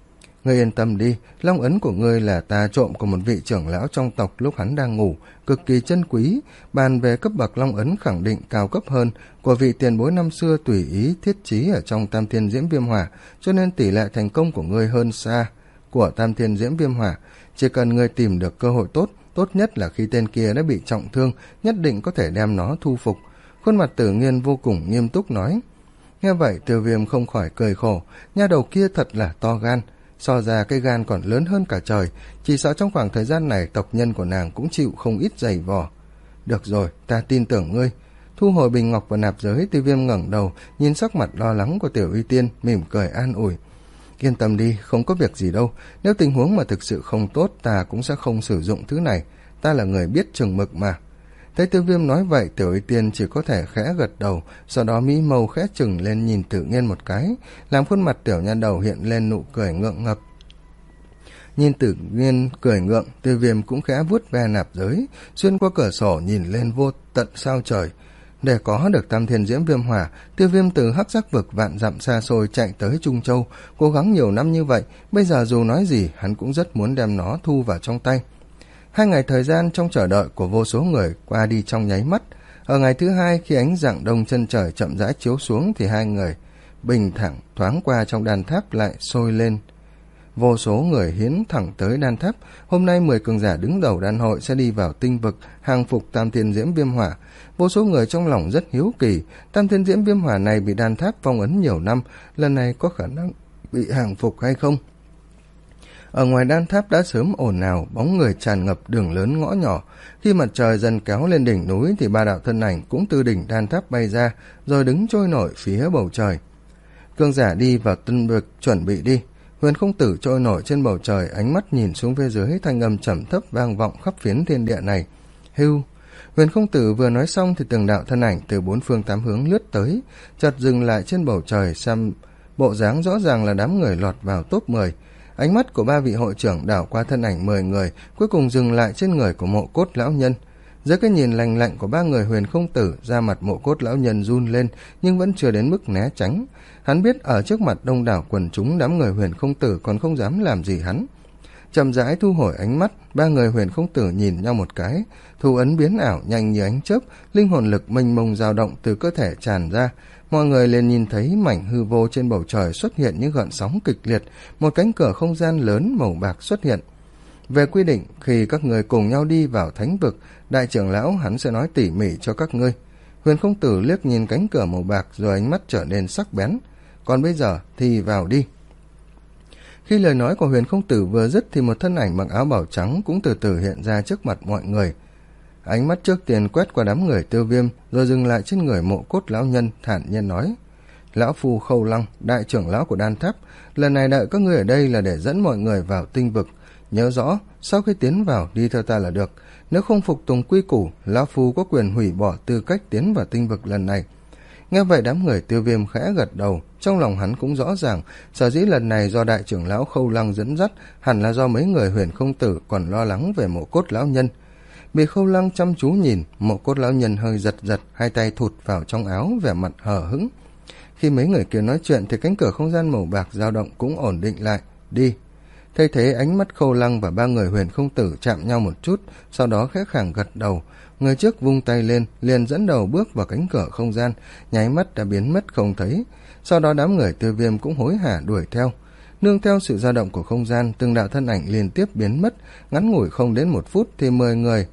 Ngươi yên tâm đi, long ấn của ngươi là ta trộm của một vị trưởng lão trong tộc lúc hắn đang ngủ, cực kỳ chân quý. Bàn về cấp bậc long ấn khẳng định cao cấp hơn của vị tiền bối năm xưa tùy ý thiết trí ở trong Tam Thiên Diễm Viêm Hỏa, cho nên tỷ lệ thành công của ngươi hơn xa của Tam Thiên Diễm Viêm Hỏa. Chỉ cần ngươi tìm được cơ hội tốt, tốt nhất là khi tên kia đã bị trọng thương, nhất định có thể đem nó thu phục. Khuôn mặt Tử Nghiên vô cùng nghiêm túc nói. Nghe vậy Tiêu Viêm không khỏi cười khổ, nha đầu kia thật là to gan, so ra cái gan còn lớn hơn cả trời, chỉ sợ trong khoảng thời gian này tộc nhân của nàng cũng chịu không ít giày vò. Được rồi, ta tin tưởng ngươi. Thu hồi bình ngọc và nạp giới, Tiêu Viêm ngẩng đầu nhìn sắc mặt lo lắng của Tiểu Y Tiên, mỉm cười an ủi. Yên tâm đi, không có việc gì đâu, nếu tình huống mà thực sự không tốt ta cũng sẽ không sử dụng thứ này, ta là người biết chừng mực mà. Thấy Tiêu Viêm nói vậy, Tiểu Y Tiên chỉ có thể khẽ gật đầu, sau đó mỹ mâu khẽ chừng lên nhìn Tử Nghiên một cái, làm khuôn mặt tiểu nha đầu hiện lên nụ cười ngượng ngập. Nhìn Tử Nghiên cười ngượng, Tiêu Viêm cũng khẽ vuốt ve nạp giới, xuyên qua cửa sổ nhìn lên vô tận sao trời. Để có được Tam Thiên Diễm Viêm Hỏa, Tiêu Viêm từ Hắc Giác Vực vạn dặm xa xôi chạy tới Trung Châu, cố gắng nhiều năm như vậy, bây giờ dù nói gì hắn cũng rất muốn đem nó thu vào trong tay. Hai ngày thời gian trong chờ đợi của vô số người qua đi trong nháy mắt. Ở ngày thứ hai, khi ánh rạng đông chân trời chậm rãi chiếu xuống thì hai người bình thẳng thoáng qua trong đan tháp lại sôi lên. Vô số người hiến thẳng tới đan tháp. Hôm nay mười cường giả đứng đầu đan hội sẽ đi vào tinh vực hàng phục Tam Thiên Diễm Viêm Hỏa. Vô số người trong lòng rất hiếu kỳ, Tam Thiên Diễm Viêm Hỏa này bị đan tháp phong ấn nhiều năm, lần này có khả năng bị hàng phục hay không? Ở ngoài đan tháp đã sớm ồn ào, bóng người tràn ngập đường lớn ngõ nhỏ. Khi mặt trời dần kéo lên đỉnh núi thì ba đạo thân ảnh cũng từ đỉnh đan tháp bay ra, rồi đứng trôi nổi phía bầu trời. Cường giả đi vào tân vực, chuẩn bị đi. Huyền Không Tử trôi nổi trên bầu trời, ánh mắt nhìn xuống phía dưới, thanh âm trầm thấp vang vọng khắp phiến thiên địa này. Hưu. Huyền Không Tử vừa nói xong thì từng đạo thân ảnh từ bốn phương tám hướng lướt tới, chợt dừng lại trên bầu trời, xem bộ dáng rõ ràng là đám người lọt vào top mười. Ánh mắt của ba vị hội trưởng đảo qua thân ảnh mười người, cuối cùng dừng lại trên người của Mộ Cốt lão nhân. Dưới cái nhìn lành lạnh của ba người Huyền Không Tử, da mặt Mộ Cốt lão nhân run lên, nhưng vẫn chưa đến mức né tránh. Hắn biết ở trước mặt đông đảo quần chúng, đám người Huyền Không Tử còn không dám làm gì hắn. Chậm rãi thu hồi ánh mắt, ba người Huyền Không Tử nhìn nhau một cái, thủ ấn biến ảo nhanh như ánh chớp, linh hồn lực mênh mông dao động từ cơ thể tràn ra. Mọi người liền nhìn thấy mảnh hư vô trên bầu trời xuất hiện những gợn sóng kịch liệt, một cánh cửa không gian lớn màu bạc xuất hiện. Về quy định, khi các người cùng nhau đi vào thánh vực, đại trưởng lão hắn sẽ nói tỉ mỉ cho các ngươi. Huyền Không Tử liếc nhìn cánh cửa màu bạc rồi ánh mắt trở nên sắc bén. Còn bây giờ thì vào đi. Khi lời nói của Huyền Không Tử vừa dứt thì một thân ảnh mặc áo bảo trắng cũng từ từ hiện ra trước mặt mọi người. Ánh mắt trước tiên quét qua đám người Tiêu Viêm rồi dừng lại trên người Mộ Cốt lão nhân, thản nhiên nói: Lão phu Khâu Lăng, đại trưởng lão của đan tháp, lần này đợi các ngươi ở đây là để dẫn mọi người vào tinh vực. Nhớ rõ, sau khi tiến vào đi theo ta là được, nếu không phục tùng quy củ, lão phu có quyền hủy bỏ tư cách tiến vào tinh vực lần này. Nghe vậy đám người Tiêu Viêm khẽ gật đầu, trong lòng hắn cũng rõ ràng, sở dĩ lần này do đại trưởng lão Khâu Lăng dẫn dắt, hẳn là do mấy người Huyền Không Tử còn lo lắng về Mộ Cốt lão nhân. Bị Khâu Lăng chăm chú nhìn, Mộ Cốt lão nhân hơi giật giật, hai tay thụt vào trong áo, vẻ mặt hờ hững. Khi mấy người kia nói chuyện thì cánh cửa không gian màu bạc dao động cũng ổn định lại. Đi. Thay thế ánh mắt Khâu Lăng và ba người Huyền Không Tử chạm nhau một chút, sau đó khẽ khàng gật đầu. Người trước vung tay lên, liền dẫn đầu bước vào cánh cửa không gian, nháy mắt đã biến mất không thấy. Sau đó đám người Tiêu Viêm cũng hối hả đuổi theo. Nương theo sự dao động của không gian, từng đạo thân ảnh liên tiếp biến mất, ngắn ngủi không đến một phút thì mười người,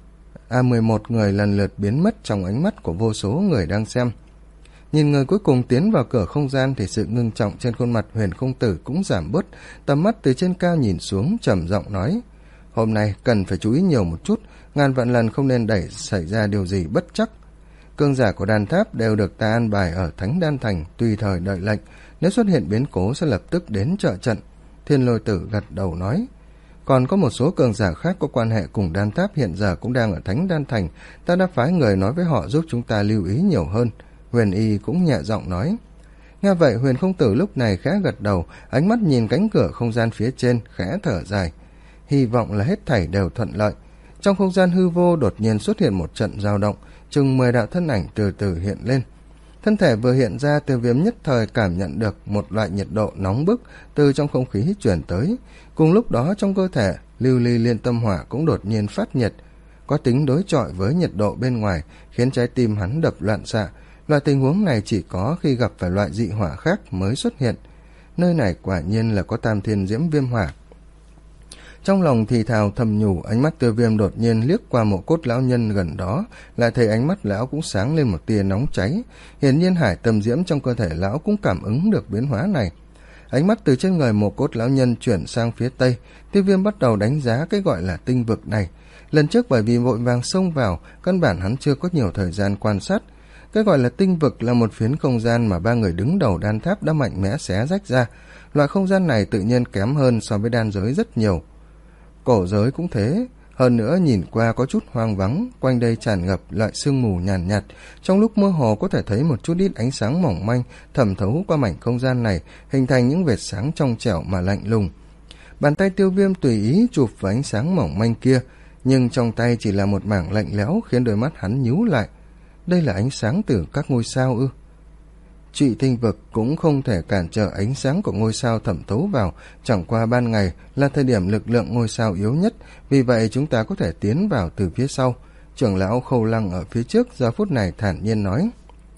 à mười một người lần lượt biến mất trong ánh mắt của vô số người đang xem. Nhìn người cuối cùng tiến vào cửa không gian thì sự ngưng trọng trên khuôn mặt Huyền Không Tử cũng giảm bớt, tầm mắt từ trên cao nhìn xuống trầm giọng nói: Hôm nay cần phải chú ý nhiều một chút, ngàn vạn lần không nên đẩy xảy ra điều gì bất chắc. Cường giả của đan tháp đều được ta an bài ở Thánh Đan Thành, tùy thời đợi lệnh, nếu xuất hiện biến cố sẽ lập tức đến trợ trận. Thiên Lôi Tử gật đầu nói: Còn có một số cường giả khác có quan hệ cùng đan tháp hiện giờ cũng đang ở Thánh Đan Thành, ta đã phái người nói với họ giúp chúng ta lưu ý nhiều hơn. Huyền Y cũng nhẹ giọng nói. Nghe vậy Huyền Không Tử lúc này khẽ gật đầu, ánh mắt nhìn cánh cửa không gian phía trên, khẽ thở dài. Hy vọng là hết thảy đều thuận lợi. Trong không gian hư vô đột nhiên xuất hiện một trận dao động, chừng mười đạo thân ảnh từ từ hiện lên. Thân thể vừa hiện ra, Tiêu Viêm nhất thời cảm nhận được một loại nhiệt độ nóng bức từ trong không khí truyền tới. Cùng lúc đó trong cơ thể, lưu ly liên tâm hỏa cũng đột nhiên phát nhiệt, có tính đối chọi với nhiệt độ bên ngoài, khiến trái tim hắn đập loạn xạ. Loại tình huống này chỉ có khi gặp phải loại dị hỏa khác mới xuất hiện. Nơi này quả nhiên là có tam thiên diễm viêm hỏa. Trong lòng thì thào thầm nhủ, ánh mắt Tiêu Viêm đột nhiên liếc qua mộ cốt lão nhân gần đó, lại thấy ánh mắt lão cũng sáng lên một tia nóng cháy. Hiển nhiên hải tâm diễm trong cơ thể lão cũng cảm ứng được biến hóa này. Ánh mắt từ trên người mộ cốt lão nhân chuyển sang phía tây, Tiêu Viêm bắt đầu đánh giá cái gọi là tinh vực này. Lần trước bởi vì vội vàng xông vào, căn bản hắn chưa có nhiều thời gian quan sát. Cái gọi là tinh vực là một phiến không gian mà ba người đứng đầu đan tháp đã mạnh mẽ xé rách ra. Loại không gian này tự nhiên kém hơn so với đan giới rất nhiều. Cổ giới cũng thế, hơn nữa nhìn qua có chút hoang vắng, quanh đây tràn ngập loại sương mù nhàn nhạt, nhạt, trong lúc mơ hồ có thể thấy một chút ít ánh sáng mỏng manh thẩm thấu qua mảnh không gian này, hình thành những vệt sáng trong trẻo mà lạnh lùng. Bàn tay Tiêu Viêm tùy ý chụp vào ánh sáng mỏng manh kia, nhưng trong tay chỉ là một mảng lạnh lẽo khiến đôi mắt hắn nhíu lại. Đây là ánh sáng từ các ngôi sao ư? Trụy tinh vực cũng không thể cản trở ánh sáng của ngôi sao thẩm thấu vào, chẳng qua ban ngày là thời điểm lực lượng ngôi sao yếu nhất, vì vậy chúng ta có thể tiến vào từ phía sau. Trưởng lão Khâu Lăng ở phía trước giờ phút này thản nhiên nói.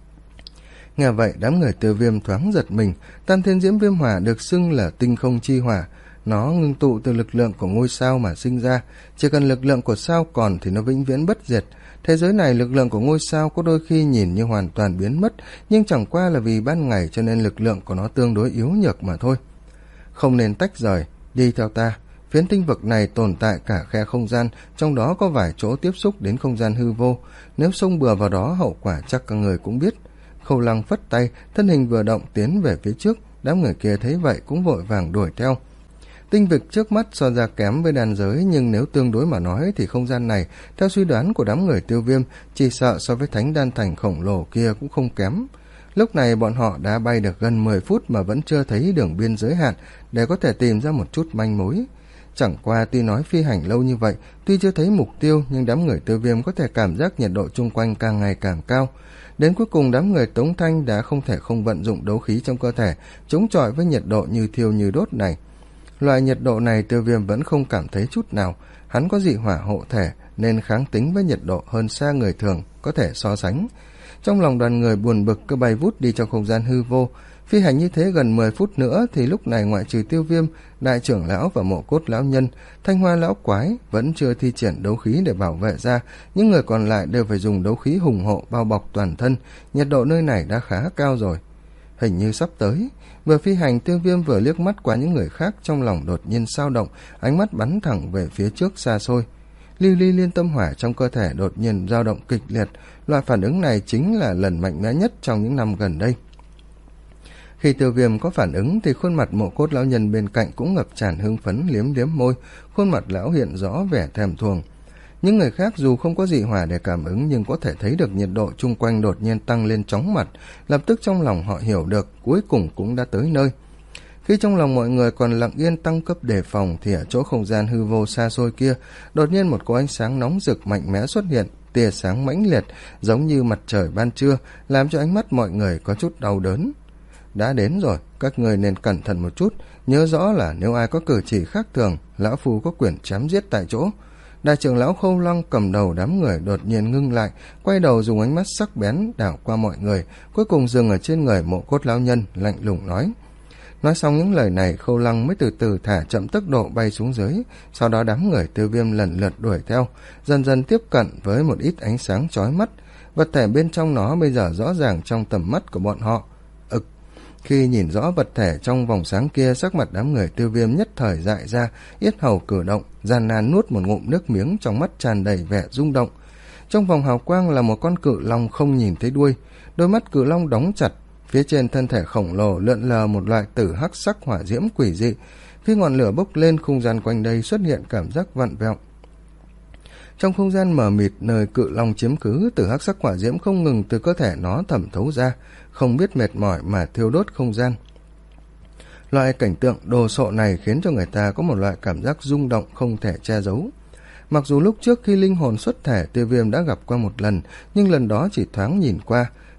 Nghe vậy đám người Tiêu Viêm thoáng giật mình. Tam thiên diễm viêm hỏa được xưng là tinh không chi hỏa, nó ngưng tụ từ lực lượng của ngôi sao mà sinh ra, chỉ cần lực lượng của sao còn thì nó vĩnh viễn bất diệt. Thế giới này lực lượng của ngôi sao có đôi khi nhìn như hoàn toàn biến mất, nhưng chẳng qua là vì ban ngày cho nên lực lượng của nó tương đối yếu nhược mà thôi. Không nên tách rời, đi theo ta. Phiến tinh vực này tồn tại cả khe không gian, trong đó có vài chỗ tiếp xúc đến không gian hư vô. Nếu xông bừa vào đó hậu quả chắc các người cũng biết. Khâu Lăng phất tay, thân hình vừa động tiến về phía trước, đám người kia thấy vậy cũng vội vàng đuổi theo. Tinh vực trước mắt so ra kém với đan giới, nhưng nếu tương đối mà nói thì không gian này, theo suy đoán của đám người Tiêu Viêm, chỉ sợ so với thánh đan thành khổng lồ kia cũng không kém. Lúc này bọn họ đã bay được gần mười phút mà vẫn chưa thấy đường biên giới hạn để có thể tìm ra một chút manh mối. Chẳng qua tuy nói phi hành lâu như vậy, tuy chưa thấy mục tiêu, nhưng đám người Tiêu Viêm có thể cảm giác nhiệt độ chung quanh càng ngày càng cao. Đến cuối cùng đám người Tống Thanh đã không thể không vận dụng đấu khí trong cơ thể, chống chọi với nhiệt độ như thiêu như đốt này. Loại nhiệt độ này Tiêu Viêm vẫn không cảm thấy chút nào, hắn có dị hỏa hộ thể nên kháng tính với nhiệt độ hơn xa người thường có thể so sánh. Trong lòng đoàn người buồn bực cứ bay vút đi trong không gian hư vô, phi hành như thế gần mười phút nữa thì lúc này ngoại trừ Tiêu Viêm, đại trưởng lão và mộ cốt lão nhân, Thanh Hoa lão quái vẫn chưa thi triển đấu khí để bảo vệ ra, những người còn lại đều phải dùng đấu khí hùng hộ bao bọc toàn thân, nhiệt độ nơi này đã khá cao rồi. Hình như sắp tới. Vừa phi hành, Tiêu Viêm vừa liếc mắt qua những người khác, trong lòng đột nhiên sao động, ánh mắt bắn thẳng về phía trước xa xôi. Lưu ly liên tâm hỏa trong cơ thể đột nhiên dao động kịch liệt, loại phản ứng này chính là lần mạnh mẽ nhất trong những năm gần đây. Khi Tiêu Viêm có phản ứng thì khuôn mặt mộ cốt lão nhân bên cạnh cũng ngập tràn hưng phấn, liếm liếm môi, khuôn mặt lão hiện rõ vẻ thèm thuồng. Những người khác dù không có dị hỏa để cảm ứng nhưng có thể thấy được nhiệt độ chung quanh đột nhiên tăng lên chóng mặt, lập tức trong lòng họ hiểu được cuối cùng cũng đã tới nơi. Khi trong lòng mọi người còn lặng yên tăng cấp đề phòng thì ở chỗ không gian hư vô xa xôi kia, đột nhiên một cỗ ánh sáng nóng rực mạnh mẽ xuất hiện, tia sáng mãnh liệt giống như mặt trời ban trưa, làm cho ánh mắt mọi người có chút đau đớn. Đã đến rồi, các người nên cẩn thận một chút, nhớ rõ là nếu ai có cử chỉ khác thường, lão phu có quyền chém giết tại chỗ. Đại trưởng lão Khâu Lăng cầm đầu đám người đột nhiên ngưng lại, quay đầu dùng ánh mắt sắc bén đảo qua mọi người, cuối cùng dừng ở trên người mộ cốt lão nhân, lạnh lùng nói. Nói xong những lời này, Khâu Lăng mới từ từ thả chậm tốc độ bay xuống dưới, sau đó đám người Tiêu Viêm lần lượt đuổi theo, dần dần tiếp cận với một ít ánh sáng chói mắt. Vật thể bên trong nó bây giờ rõ ràng trong tầm mắt của bọn họ. Ực! Khi nhìn rõ vật thể trong vòng sáng kia, sắc mặt đám người Tiêu Viêm nhất thời dại ra, yết hầu cử động, gian nan nuốt một ngụm nước miếng, trong mắt tràn đầy vẻ rung động. Trong vòng hào quang là một con cự long không nhìn thấy đuôi, đôi mắt cự long đóng chặt, phía trên thân thể khổng lồ lượn lờ một loại tử hắc sắc hỏa diễm quỷ dị. Khi ngọn lửa bốc lên, không gian quanh đây xuất hiện cảm giác vặn vẹo. Trong không gian mờ mịt nơi cự long chiếm cứ, tử hắc sắc hỏa diễm không ngừng từ cơ thể nó thẩm thấu ra, không biết mệt mỏi mà thiêu đốt không gian. Loại cảnh tượng đồ sộ này khiến cho người ta có một loại cảm giác rung động không thể che giấu. Mặc dù lúc trước khi linh hồn xuất thể Tiêu Viêm đã gặp qua một lần, nhưng lần đó chỉ thoáng nhìn qua,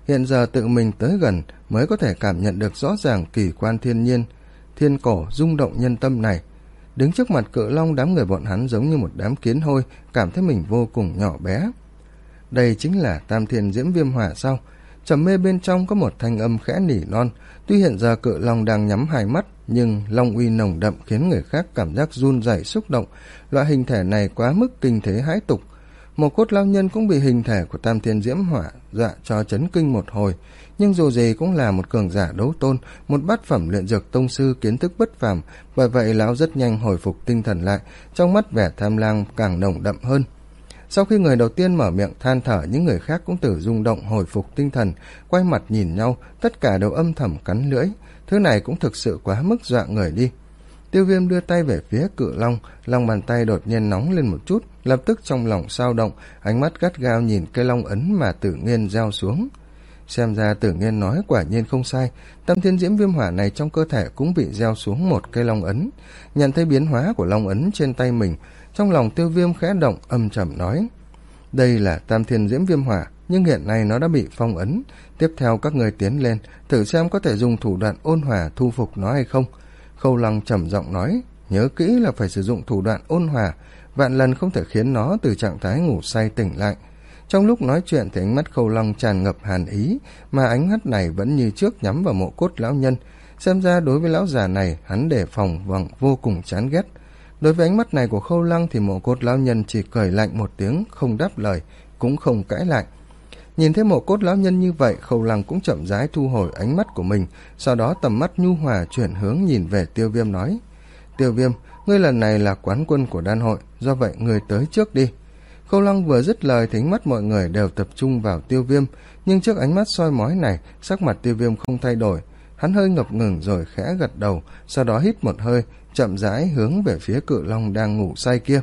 hiện giờ tự mình tới gần mới có thể cảm nhận được rõ ràng kỳ quan thiên nhiên, thiên cổ rung động nhân tâm này. Đứng trước mặt Cự Long, đám người bọn hắn giống như một đám kiến hôi, cảm thấy mình vô cùng nhỏ bé. Đây chính là Tam Thiên Diễm Viêm Hỏa sao? Trầm mê bên trong có một thanh âm khẽ nỉ non. Tuy hiện giờ Cự Long đang nhắm hai mắt, nhưng long uy nồng đậm khiến người khác cảm giác run rẩy xúc động. Loại hình thể này quá mức kinh thế hãi tục. Một Cốt lão nhân cũng bị hình thể của Tam Thiên Diễm Hỏa dọa cho chấn kinh một hồi, nhưng dù gì cũng là một cường giả đấu tôn, một bát phẩm luyện dược tông sư, kiến thức bất phàm, bởi vậy lão rất nhanh hồi phục tinh thần lại, trong mắt vẻ tham lam càng nồng đậm hơn. Sau khi người đầu tiên mở miệng than thở, những người khác cũng từ rung động hồi phục tinh thần, quay mặt nhìn nhau, tất cả đều âm thầm cắn lưỡi. Thứ này cũng thực sự quá mức dọa người đi. Tiêu Viêm đưa tay về phía Cự Long, lòng bàn tay đột nhiên nóng lên một chút, lập tức trong lòng sao động, ánh mắt gắt gao nhìn cây long ấn mà Tử Nghiên gieo xuống. Xem ra Tử Nghiên nói quả nhiên không sai, Tam Thiên Diễm Viêm Hỏa này trong cơ thể cũng bị gieo xuống một cây long ấn. Nhận thấy biến hóa của long ấn trên tay mình, trong lòng Tiêu Viêm khẽ động, âm trầm nói: đây là Tam Thiên Diễm Viêm Hỏa, nhưng hiện nay nó đã bị phong ấn. Tiếp theo các người tiến lên, thử xem có thể dùng thủ đoạn ôn hòa thu phục nó hay không. Khâu Lăng trầm giọng nói: nhớ kỹ là phải sử dụng thủ đoạn ôn hòa, vạn lần không thể khiến nó từ trạng thái ngủ say tỉnh lại. Trong lúc nói chuyện thì ánh mắt Khâu Lăng tràn ngập hàn ý, mà ánh mắt này vẫn như trước nhắm vào Mộ Cốt lão nhân. Xem ra đối với lão già này, hắn đề phòng và vô cùng chán ghét. Đối với ánh mắt này của Khâu Lăng thì Mộ Cốt lão nhân chỉ cười lạnh một tiếng, không đáp lời, cũng không cãi lại. Nhìn thấy Mộ Cốt lão nhân như vậy, Khâu Lăng cũng chậm rãi thu hồi ánh mắt của mình, sau đó tầm mắt nhu hòa chuyển hướng nhìn về Tiêu Viêm nói: Tiêu Viêm, ngươi lần này là quán quân của đan hội, do vậy ngươi tới trước đi. Khâu Lăng vừa dứt lời thì ánh mắt mọi người đều tập trung vào Tiêu Viêm, nhưng trước ánh mắt soi mói này, sắc mặt Tiêu Viêm không thay đổi. Hắn hơi ngập ngừng rồi khẽ gật đầu, sau đó hít một hơi, chậm rãi hướng về phía Cự Long đang ngủ say kia.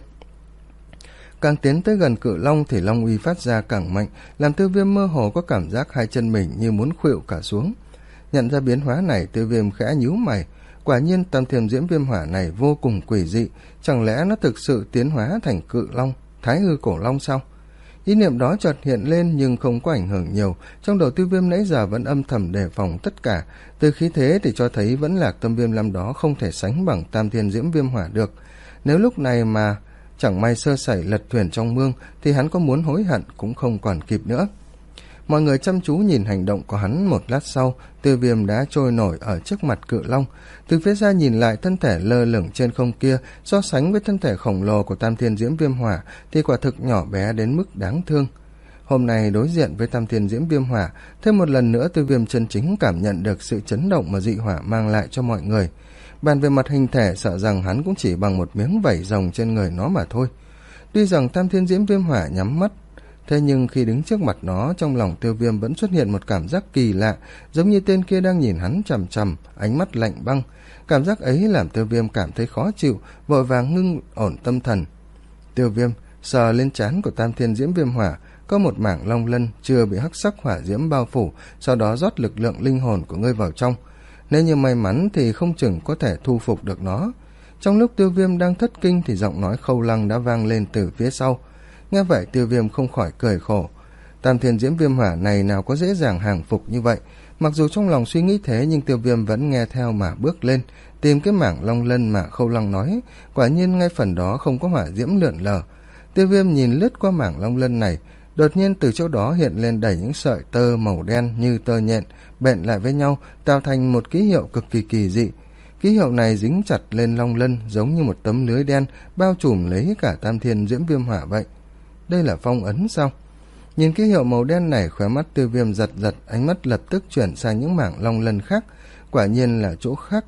Càng tiến tới gần Cự Long thì long uy phát ra càng mạnh, làm Tiêu Viêm mơ hồ có cảm giác hai chân mình như muốn khuỵu cả xuống. Nhận ra biến hóa này, Tiêu Viêm khẽ nhíu mày. Quả nhiên Tam Thiên Diễm Viêm Hỏa này vô cùng quỷ dị, chẳng lẽ nó thực sự tiến hóa thành Cự Long, Thái Hư Cổ Long sao? Ý niệm đó chợt hiện lên nhưng không có ảnh hưởng nhiều, trong đầu Tiêu Viêm nãy giờ vẫn âm thầm đề phòng tất cả. Từ khí thế thì cho thấy vẫn Lạc Tâm Viêm năm đó không thể sánh bằng Tam Thiên Diễm Viêm Hỏa được. Nếu lúc này mà chẳng may sơ sẩy lật thuyền trong mương thì hắn có muốn hối hận cũng không còn kịp nữa. Mọi người chăm chú nhìn hành động của hắn, một lát sau, Tiêu Viêm đã trôi nổi ở trước mặt Cự Long. Từ phía xa nhìn lại, thân thể lơ lửng trên không kia, so sánh với thân thể khổng lồ của Tam Thiên Diễm Viêm Hỏa thì quả thực nhỏ bé đến mức đáng thương. Hôm nay đối diện với Tam Thiên Diễm Viêm Hỏa, thêm một lần nữa Tiêu Viêm chân chính cảm nhận được sự chấn động mà dị hỏa mang lại cho mọi người. Bàn về mặt hình thể, sợ rằng hắn cũng chỉ bằng một miếng vảy rồng trên người nó mà thôi. Tuy rằng Tam Thiên Diễm Viêm Hỏa nhắm mắt, thế nhưng khi đứng trước mặt nó, trong lòng Tiêu Viêm vẫn xuất hiện một cảm giác kỳ lạ, giống như tên kia đang nhìn hắn chằm chằm, ánh mắt lạnh băng. Cảm giác ấy làm Tiêu Viêm cảm thấy khó chịu, vội vàng ngưng ổn tâm thần. Tiêu Viêm sờ lên trán của Tam Thiên Diễm Viêm Hỏa, có một mảng long lân chưa bị hắc sắc hỏa diễm bao phủ, sau đó rót lực lượng linh hồn của ngươi vào trong. Nếu như may mắn thì không chừng có thể thu phục được nó. Trong lúc Tiêu Viêm đang thất kinh thì giọng nói Khâu Lăng đã vang lên từ phía sau. Nghe vậy Tiêu Viêm không khỏi cười khổ. Tam Thiên Diễm Viêm Hỏa này nào có dễ dàng hàng phục như vậy. Mặc dù trong lòng suy nghĩ thế nhưng Tiêu Viêm vẫn nghe theo mà bước lên, tìm cái mảng long lân mà Khâu Lăng nói. Quả nhiên ngay phần đó không có hỏa diễm lượn lờ. Tiêu Viêm nhìn lướt qua mảng long lân này, đột nhiên từ chỗ đó hiện lên đầy những sợi tơ màu đen như tơ nhện, bện lại với nhau tạo thành một ký hiệu cực kỳ kỳ dị. Ký hiệu này dính chặt lên long lân giống như một tấm lưới đen bao trùm lấy cả Tam Thiên Diễm Viêm Hỏa vậy. Đây là phong ấn sao? Nhìn ký hiệu màu đen này, khóe mắt Tiêu Viêm giật giật, ánh mắt lập tức chuyển sang những mảng long lân khác. Quả nhiên là chỗ khác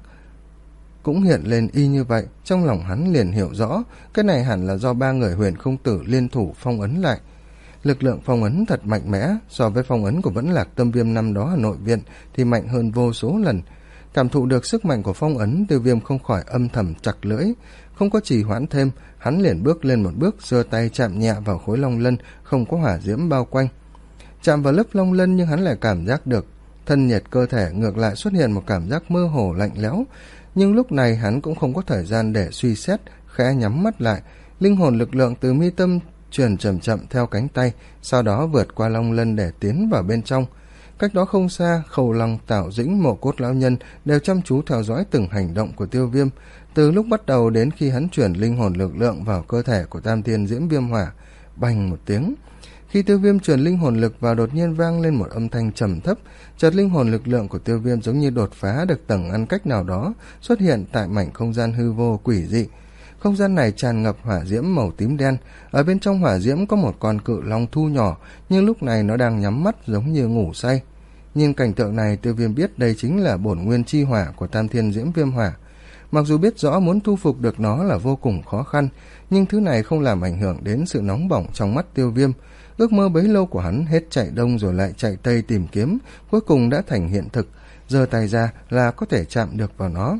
cũng hiện lên y như vậy. Trong lòng hắn liền hiểu rõ, cái này hẳn là do ba người Huyền Không Tử liên thủ phong ấn lại. Lực lượng phong ấn thật mạnh mẽ, so với phong ấn của Vẫn Lạc Tâm Viêm năm đó ở nội viện thì mạnh hơn vô số lần. Cảm thụ được sức mạnh của phong ấn, Tiêu Viêm không khỏi âm thầm chặt lưỡi. Không có trì hoãn thêm, hắn liền bước lên một bước, giơ tay chạm nhẹ vào khối long lân không có hỏa diễm bao quanh. Chạm vào lớp long lân nhưng hắn lại cảm giác được thân nhiệt cơ thể ngược lại xuất hiện một cảm giác mơ hồ lạnh lẽo. Nhưng lúc này hắn cũng không có thời gian để suy xét, khẽ nhắm mắt lại. Linh hồn lực lượng từ mi tâm truyền chậm chậm theo cánh tay, sau đó vượt qua long lân để tiến vào bên trong. Cách đó không xa, Khâu Lăng, Tào Dĩnh, Mộ Cốt lão nhân đều chăm chú theo dõi từng hành động của Tiêu Viêm, từ lúc bắt đầu đến khi hắn chuyển linh hồn lực lượng vào cơ thể của Tam Thiên Diễm Viêm Hỏa. Bành một tiếng, khi Tiêu Viêm truyền linh hồn lực vào, đột nhiên vang lên một âm thanh trầm thấp, chợt linh hồn lực lượng của Tiêu Viêm giống như đột phá được tầng ngăn cách nào đó, xuất hiện tại mảnh không gian hư vô quỷ dị. Không gian này tràn ngập hỏa diễm màu tím đen, ở bên trong hỏa diễm có một con cự long thu nhỏ, nhưng lúc này nó đang nhắm mắt giống như ngủ say. Nhìn cảnh tượng này, Tiêu Viêm biết đây chính là bổn nguyên chi hỏa của Tam Thiên Diễm Viêm Hỏa. Mặc dù biết rõ muốn thu phục được nó là vô cùng khó khăn, nhưng thứ này không làm ảnh hưởng đến sự nóng bỏng trong mắt Tiêu Viêm. Ước mơ bấy lâu của hắn hết chạy đông rồi lại chạy tây tìm kiếm, cuối cùng đã thành hiện thực, giơ tay ra là có thể chạm được vào nó.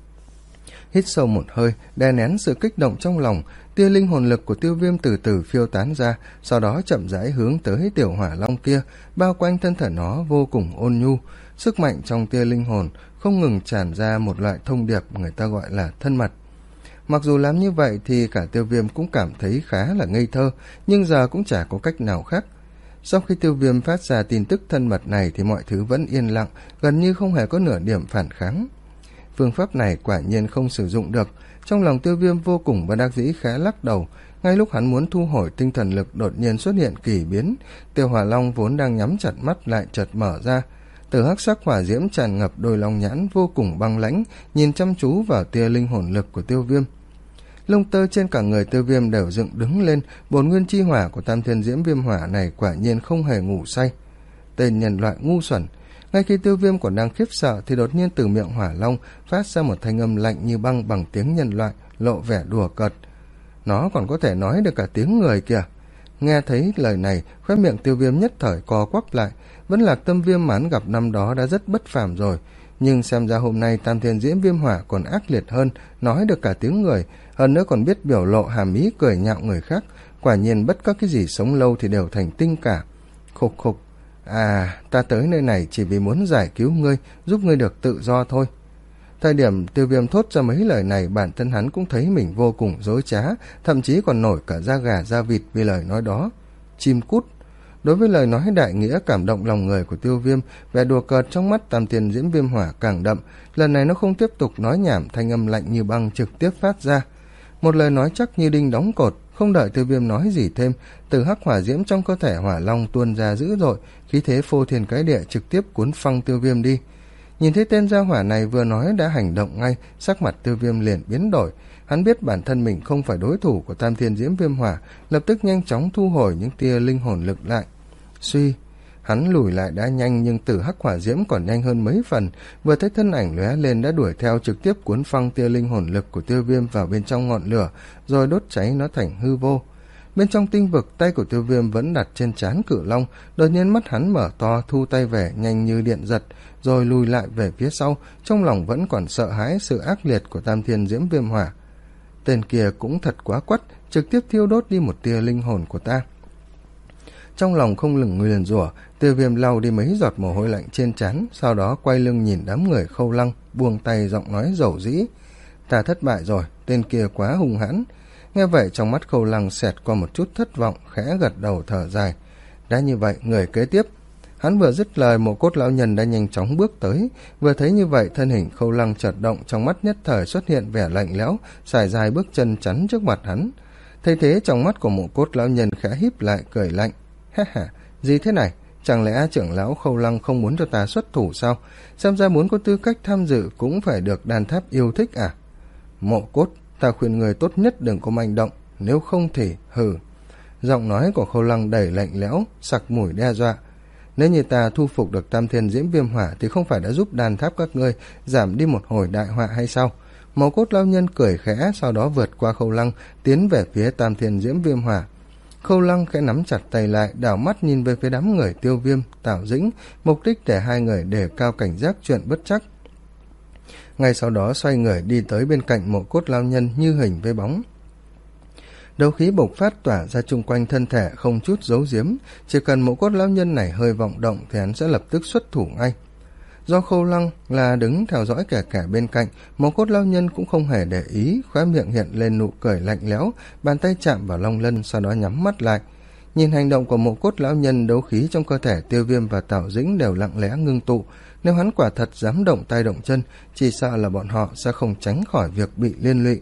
Hít sâu một hơi, đè nén sự kích động trong lòng, tia linh hồn lực của Tiêu Viêm từ từ phiêu tán ra, sau đó chậm rãi hướng tới tiểu hỏa long kia, bao quanh thân thể nó vô cùng ôn nhu. Sức mạnh trong tia linh hồn không ngừng tràn ra một loại thông điệp người ta gọi là thân mật. Mặc dù làm như vậy thì cả Tiêu Viêm cũng cảm thấy khá là ngây thơ, nhưng giờ cũng chả có cách nào khác. Sau khi Tiêu Viêm phát ra tin tức thân mật này thì mọi thứ vẫn yên lặng, gần như không hề có nửa điểm phản kháng. Phương pháp này quả nhiên không sử dụng được. Trong lòng Tiêu Viêm vô cùng bất đắc dĩ khẽ lắc đầu. Ngay lúc hắn muốn thu hồi tinh thần lực, đột nhiên xuất hiện kỳ biến. Tiểu hỏa long vốn đang nhắm chặt mắt lại chợt mở ra. Từ hắc sắc hỏa diễm tràn ngập đôi long nhãn vô cùng băng lãnh, nhìn chăm chú vào tia linh hồn lực của Tiêu Viêm. Lông tơ trên cả người Tiêu Viêm đều dựng đứng lên. Bổn nguyên chi hỏa của Tam Thiên Diễm Viêm Hỏa này quả nhiên không hề ngủ say. Tên nhân loại ngu xuẩn. Ngay khi Tiêu Viêm còn đang khiếp sợ thì đột nhiên từ miệng hỏa long phát ra một thanh âm lạnh như băng bằng tiếng nhân loại, lộ vẻ đùa cợt. Nó còn có thể nói được cả tiếng người kìa. Nghe thấy lời này, khóe miệng Tiêu Viêm nhất thời co quắp lại. Vẫn Lạc Tâm Viêm mán gặp năm đó đã rất bất phàm rồi, nhưng xem ra hôm nay Tam Thiên Diễm Viêm Hỏa còn ác liệt hơn, nói được cả tiếng người, hơn nữa còn biết biểu lộ hàm ý cười nhạo người khác. Quả nhiên bất cứ cái gì sống lâu thì đều thành tinh cả. Khục khục. À, ta tới nơi này chỉ vì muốn giải cứu ngươi, giúp ngươi được tự do thôi. Thời điểm Tiêu Viêm thốt ra mấy lời này, bản thân hắn cũng thấy mình vô cùng dối trá, thậm chí còn nổi cả da gà da vịt vì lời nói đó. Chim cút. Đối với lời nói đại nghĩa cảm động lòng người của Tiêu Viêm, vẻ đùa cợt trong mắt Tam Thiên Diễm Viêm Hỏa càng đậm. Lần này nó không tiếp tục nói nhảm, thanh âm lạnh như băng trực tiếp phát ra. Một lời nói chắc như đinh đóng cột. Không đợi Tiêu Viêm nói gì thêm, từ hắc hỏa diễm trong cơ thể hỏa long tuôn ra dữ dội, khí thế phô thiên cái địa trực tiếp cuốn phăng Tiêu Viêm đi. Nhìn thấy tên gia hỏa này vừa nói đã hành động ngay, sắc mặt Tiêu Viêm liền biến đổi. Hắn biết bản thân mình không phải đối thủ của Tam Thiên Diễm Viêm Hỏa, lập tức nhanh chóng thu hồi những tia linh hồn lực lại. Suy, hắn lùi lại đã nhanh, nhưng từ hắc hỏa diễm còn nhanh hơn mấy phần, vừa thấy thân ảnh lóe lên đã đuổi theo, trực tiếp cuốn phăng tia linh hồn lực của Tiêu Viêm vào bên trong ngọn lửa, rồi đốt cháy nó thành hư vô. Bên trong tinh vực, tay của Tiêu Viêm vẫn đặt trên trán cự long, đột nhiên mắt hắn mở to, thu tay về nhanh như điện giật, rồi lùi lại về phía sau, trong lòng vẫn còn sợ hãi sự ác liệt của Tam Thiên Diễm Viêm Hỏa. Tên kia cũng thật quá quắt, trực tiếp thiêu đốt đi một tia linh hồn của ta. Trong lòng không ngừng nguyền rủa, Tiêu Viêm lau đi mấy giọt mồ hôi lạnh trên trán, sau đó quay lưng nhìn đám người Khâu Lăng, buông tay giọng nói dầu dĩ. Ta thất bại rồi, tên kia quá hung hãn. Nghe vậy trong mắt Khâu Lăng xẹt qua một chút thất vọng, khẽ gật đầu thở dài. Đã như vậy, người kế tiếp. Hắn vừa dứt lời, Mộ Cốt lão nhân đã nhanh chóng bước tới. Vừa thấy như vậy, thân hình Khâu Lăng chợt động, trong mắt nhất thời xuất hiện vẻ lạnh lẽo, sải dài bước chân chắn trước mặt hắn. Thấy thế, trong mắt của Mộ Cốt lão nhân khẽ híp lại cười lạnh. Ha ha, gì thế này? Chẳng lẽ trưởng lão Khâu Lăng không muốn cho ta xuất thủ sao? Xem ra muốn có tư cách tham dự cũng phải được Đan Tháp yêu thích à? Mộ Cốt, ta khuyên người tốt nhất đừng có manh động, nếu không thì hừ. Giọng nói của Khâu Lăng đầy lạnh lẽo, sặc mùi đe dọa. Nếu như ta thu phục được Tam Thiên Diễm Viêm Hỏa thì không phải đã giúp Đan Tháp các ngươi giảm đi một hồi đại họa hay sao? Mộ Cốt lão nhân cười khẽ, sau đó vượt qua Khâu Lăng, tiến về phía Tam Thiên Diễm Viêm Hỏa. Khâu Lăng khẽ nắm chặt tay lại, đảo mắt nhìn về phía đám người Tiêu Viêm, Tào Dĩnh, mục đích để hai người đề cao cảnh giác chuyện bất trắc. Ngay sau đó xoay người đi tới bên cạnh Mộ Cốt lão nhân như hình với bóng. Đấu khí bộc phát tỏa ra chung quanh thân thể không chút giấu giếm, chỉ cần Mộ Cốt lão nhân này hơi vọng động thì hắn sẽ lập tức xuất thủ ngay. Do Khâu Lăng là đứng theo dõi kẻ kẻ bên cạnh, Mộ Cốt lão nhân cũng không hề để ý, khóe miệng hiện lên nụ cười lạnh lẽo, bàn tay chạm vào long lân, sau đó nhắm mắt lại. Nhìn hành động của Mộ Cốt lão nhân, đấu khí trong cơ thể Tiêu Viêm và Tào Dĩnh đều lặng lẽ ngưng tụ. Nếu hắn quả thật dám động tay động chân, chỉ sợ là bọn họ sẽ không tránh khỏi việc bị liên lụy.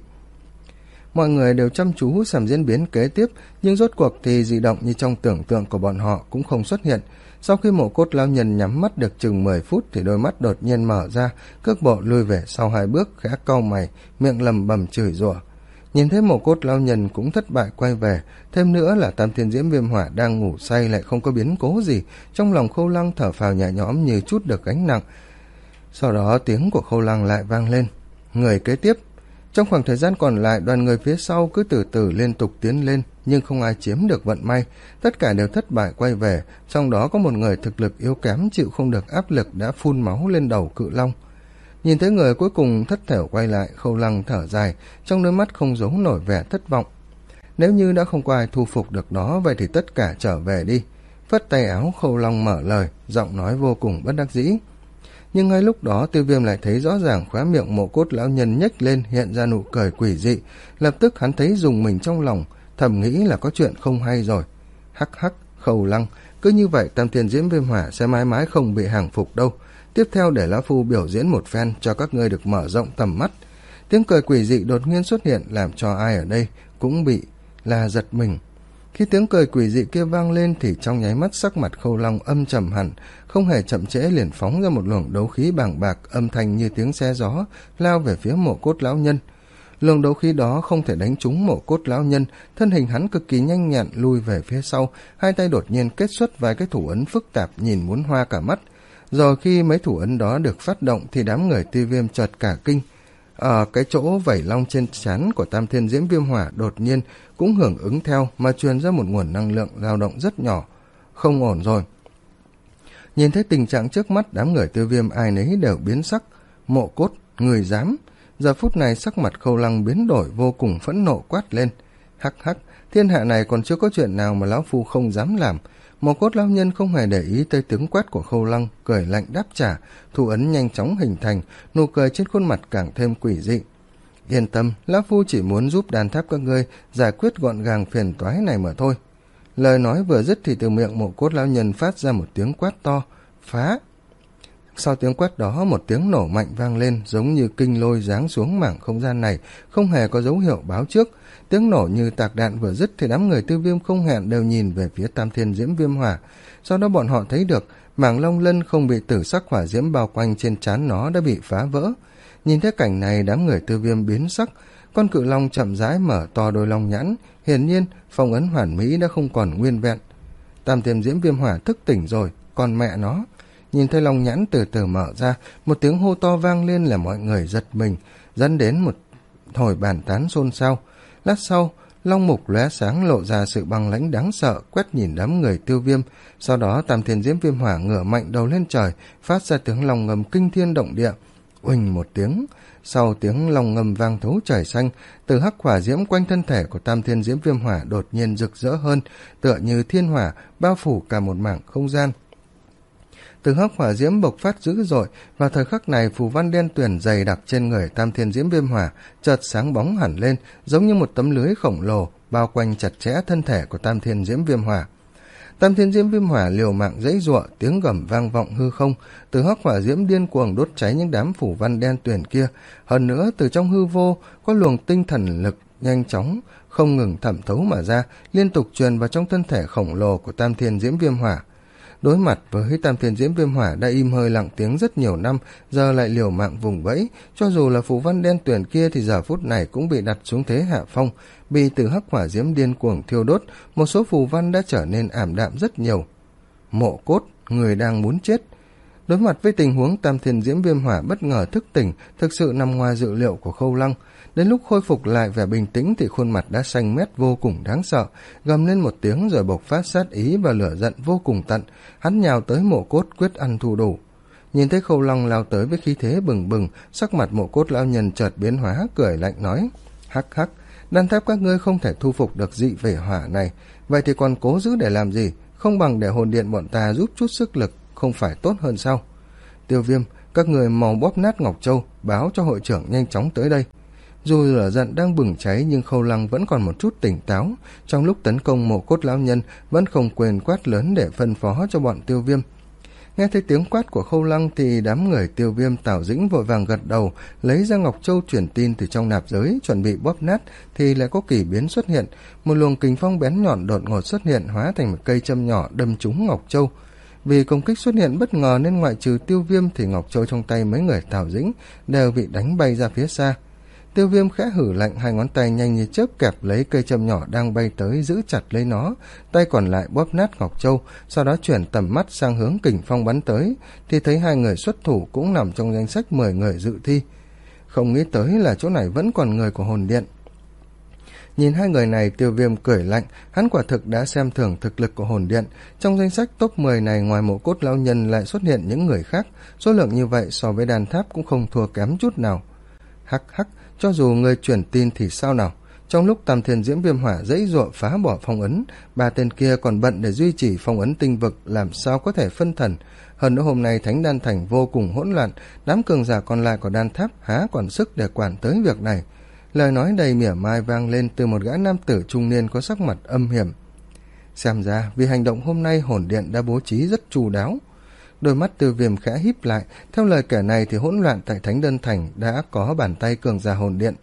Mọi người đều chăm chú xem diễn biến kế tiếp, nhưng rốt cuộc thì dị động như trong tưởng tượng của bọn họ cũng không xuất hiện. Sau khi Mộ Cốt lão nhân nhắm mắt được chừng mười phút thì đôi mắt đột nhiên mở ra, cước bộ lùi về sau hai bước, khẽ cau mày, miệng lầm bầm chửi rủa. Nhìn thấy Mộ Cốt lão nhân cũng thất bại quay về, thêm nữa là Tam Thiên Diễm Viêm Hỏa đang ngủ say lại không có biến cố gì, trong lòng Khâu Lăng thở phào nhẹ nhõm như chút được gánh nặng. Sau đó tiếng của Khâu Lăng lại vang lên. Người kế tiếp. Trong khoảng thời gian còn lại, đoàn người phía sau cứ từ từ liên tục tiến lên, nhưng không ai chiếm được vận may, tất cả đều thất bại quay về, trong đó có một người thực lực yếu kém chịu không được áp lực đã phun máu lên đầu cự long. Nhìn thấy người cuối cùng thất thểu quay lại, Khâu Lăng thở dài, trong đôi mắt không giấu nổi vẻ thất vọng. Nếu như đã không có ai thu phục được nó, vậy thì tất cả trở về đi. Phất tay áo, Khâu Lăng mở lời, giọng nói vô cùng bất đắc dĩ. Nhưng ngay lúc đó Tiêu Viêm lại thấy rõ ràng khóe miệng Mộ Cốt lão nhân nhếch lên, hiện ra nụ cười quỷ dị. Lập tức hắn thấy rùng mình trong lòng, thầm nghĩ là có chuyện không hay rồi. Hắc hắc, Khâu Lăng, cứ như vậy Tam Thiên Diễm Viêm Hỏa sẽ mãi mãi không bị hàng phục đâu. Tiếp theo để lão phu biểu diễn một phen cho các ngươi được mở rộng tầm mắt. Tiếng cười quỷ dị đột nhiên xuất hiện, làm cho ai ở đây cũng bị là giật mình. Khi tiếng cười quỷ dị kia vang lên thì trong nháy mắt sắc mặt Khâu Long âm trầm hẳn, không hề chậm trễ liền phóng ra một luồng đấu khí bàng bạc, âm thanh như tiếng xe gió, lao về phía Mộ Cốt lão nhân. Luồng đấu khí đó không thể đánh trúng Mộ Cốt lão nhân, thân hình hắn cực kỳ nhanh nhẹn lui về phía sau, hai tay đột nhiên kết xuất vài cái thủ ấn phức tạp nhìn muốn hoa cả mắt. Rồi khi mấy thủ ấn đó được phát động thì đám người Tiêu Viêm chợt cả kinh. Ở cái chỗ vảy long trên trán của Tam Thiên Diễm Viêm Hỏa đột nhiên cũng hưởng ứng theo mà truyền ra một nguồn năng lượng dao động rất nhỏ. Không ổn rồi. Nhìn thấy tình trạng trước mắt, đám người Tiêu Viêm ai nấy đều biến sắc. Mộ Cốt, người dám. Giờ phút này sắc mặt Khâu Lăng biến đổi, vô cùng phẫn nộ quát lên. Hắc hắc, thiên hạ này còn chưa có chuyện nào mà lão phu không dám làm. Mộ Cốt lão nhân không hề để ý tới tiếng quát của Khâu Lăng, cười lạnh đáp trả, thủ ấn nhanh chóng hình thành, nụ cười trên khuôn mặt càng thêm quỷ dị. Yên tâm, lão phu chỉ muốn giúp đàn tháp các ngươi giải quyết gọn gàng phiền toái này mà thôi. Lời nói vừa dứt thì từ miệng Mộ Cốt lão nhân phát ra một tiếng quát to, phá. Sau tiếng quát đó, một tiếng nổ mạnh vang lên, giống như kinh lôi giáng xuống mảng không gian này, không hề có dấu hiệu báo trước. Tiếng nổ như tạc đạn vừa dứt thì đám người Tiêu Viêm không hẹn đều nhìn về phía Tam Thiên Diễm Viêm Hỏa. Sau đó bọn họ thấy được mảng long lân không bị tử sắc hỏa diễm bao quanh trên trán nó đã bị phá vỡ. Nhìn thấy cảnh này, đám người Tiêu Viêm biến sắc. Con cự long chậm rãi mở to đôi long nhãn, hiển nhiên phong ấn hoàn mỹ đã không còn nguyên vẹn. Tam Thiên Diễm Viêm Hỏa thức tỉnh rồi, còn mẹ nó. Nhìn thấy long nhãn từ từ mở ra, một tiếng hô to vang lên là mọi người giật mình, dẫn đến một hồi bàn tán xôn xao. Lát sau, long mục lóe sáng lộ ra sự băng lãnh đáng sợ, quét nhìn đám người Tiêu Viêm. Sau đó Tam Thiên Diễm Viêm Hỏa ngửa mạnh đầu lên trời, phát ra tiếng long ngầm kinh thiên động địa. Uỳnh một tiếng, sau tiếng long ngầm vang thấu trời xanh, từ hắc hỏa diễm quanh thân thể của Tam Thiên Diễm Viêm Hỏa đột nhiên rực rỡ hơn, tựa như thiên hỏa bao phủ cả một mảng không gian. Từ hắc hỏa diễm bộc phát dữ dội, vào thời khắc này phù văn đen tuyền dày đặc trên người Tam Thiên Diễm Viêm Hỏa chợt sáng bóng hẳn lên, giống như một tấm lưới khổng lồ bao quanh chặt chẽ thân thể của Tam Thiên Diễm Viêm Hỏa. Tam Thiên Diễm Viêm Hỏa liều mạng giãy giụa, tiếng gầm vang vọng hư không, từ hắc hỏa diễm điên cuồng đốt cháy những đám phủ văn đen tuyền kia. Hơn nữa, từ trong hư vô có luồng tinh thần lực nhanh chóng không ngừng thẩm thấu mà ra, liên tục truyền vào trong thân thể khổng lồ của Tam Thiên Diễm Viêm Hỏa. Đối mặt với Tam Thiên Diễm Viêm Hỏa đã im hơi lặng tiếng rất nhiều năm, giờ lại liều mạng vùng vẫy, cho dù là phù văn đen tuyền kia thì giờ phút này cũng bị đặt xuống thế hạ phong, bị từ hắc hỏa diễm điên cuồng thiêu đốt, một số phù văn đã trở nên ảm đạm rất nhiều. Mộ Cốt, người đang muốn chết. Đối mặt với tình huống Tam Thiên Diễm Viêm Hỏa bất ngờ thức tỉnh, thực sự nằm ngoài dự liệu của Khâu Lăng. Đến lúc khôi phục lại vẻ bình tĩnh thì khuôn mặt đã xanh mét vô cùng đáng sợ, gầm lên một tiếng rồi bộc phát sát ý và lửa giận vô cùng tận, hắn nhào tới Mộ Cốt quyết ăn thù đủ. Nhìn thấy Khâu Lăng lao tới với khí thế bừng bừng, sắc mặt Mộ Cốt lão nhân chợt biến hóa, cười lạnh nói: hắc hắc, đan tháp các ngươi không thể thu phục được dị về hỏa này, vậy thì còn cố giữ để làm gì? Không bằng để hồn điện bọn ta giúp chút sức lực, không phải tốt hơn sao? Tiêu Viêm, các người mau bóp nát Ngọc Châu, báo cho hội trưởng nhanh chóng tới đây. Dù lửa giận đang bừng cháy nhưng Khâu Lăng vẫn còn một chút tỉnh táo, trong lúc tấn công mộ cốt lão nhân vẫn không quên quát lớn để phân phó cho bọn Tiêu Viêm. Nghe thấy tiếng quát của Khâu Lăng thì đám người Tiêu Viêm, Tào Dĩnh vội vàng gật đầu, lấy ra ngọc châu truyền tin từ trong nạp giới, chuẩn bị bóp nát thì lại có kỳ biến xuất hiện, một luồng kình phong bén nhọn đột ngột xuất hiện, hóa thành một cây châm nhỏ đâm trúng ngọc châu. Vì công kích xuất hiện bất ngờ nên ngoại trừ Tiêu Viêm thì ngọc châu trong tay mấy người Tào Dĩnh đều bị đánh bay ra phía xa. Tiêu Viêm khẽ hử lạnh, hai ngón tay nhanh như chớp kẹp lấy cây châm nhỏ đang bay tới, giữ chặt lấy nó, tay còn lại bóp nát ngọc châu, sau đó chuyển tầm mắt sang hướng kình phong bắn tới, thì thấy hai người xuất thủ cũng nằm trong danh sách mười người dự thi. Không nghĩ tới là chỗ này vẫn còn người của hồn điện. Nhìn hai người này, Tiêu Viêm cười lạnh, hắn quả thực đã xem thường thực lực của hồn điện. Trong danh sách top mười này, ngoài mộ cốt lão nhân lại xuất hiện những người khác, số lượng như vậy so với đàn tháp cũng không thua kém chút nào. Hắc hắc, cho dù người truyền tin thì sao nào? Trong lúc Tam Thiên Diễm Viêm Hỏa dãy dụa phá bỏ phong ấn, ba tên kia còn bận để duy trì phong ấn tinh vực, làm sao có thể phân thần. Hơn nữa hôm nay Thánh Đan Thành vô cùng hỗn loạn, đám cường giả còn lại của đan tháp há còn sức để quản tới việc này. Lời nói đầy mỉa mai vang lên từ một gã nam tử trung niên có sắc mặt âm hiểm. Xem ra vì hành động hôm nay hồn điện đã bố trí rất chu đáo. Đôi mắt Tiêu Viêm khẽ híp lại, theo lời kể này thì hỗn loạn tại Thánh Đan Thành đã có bàn tay cường giả hồn điện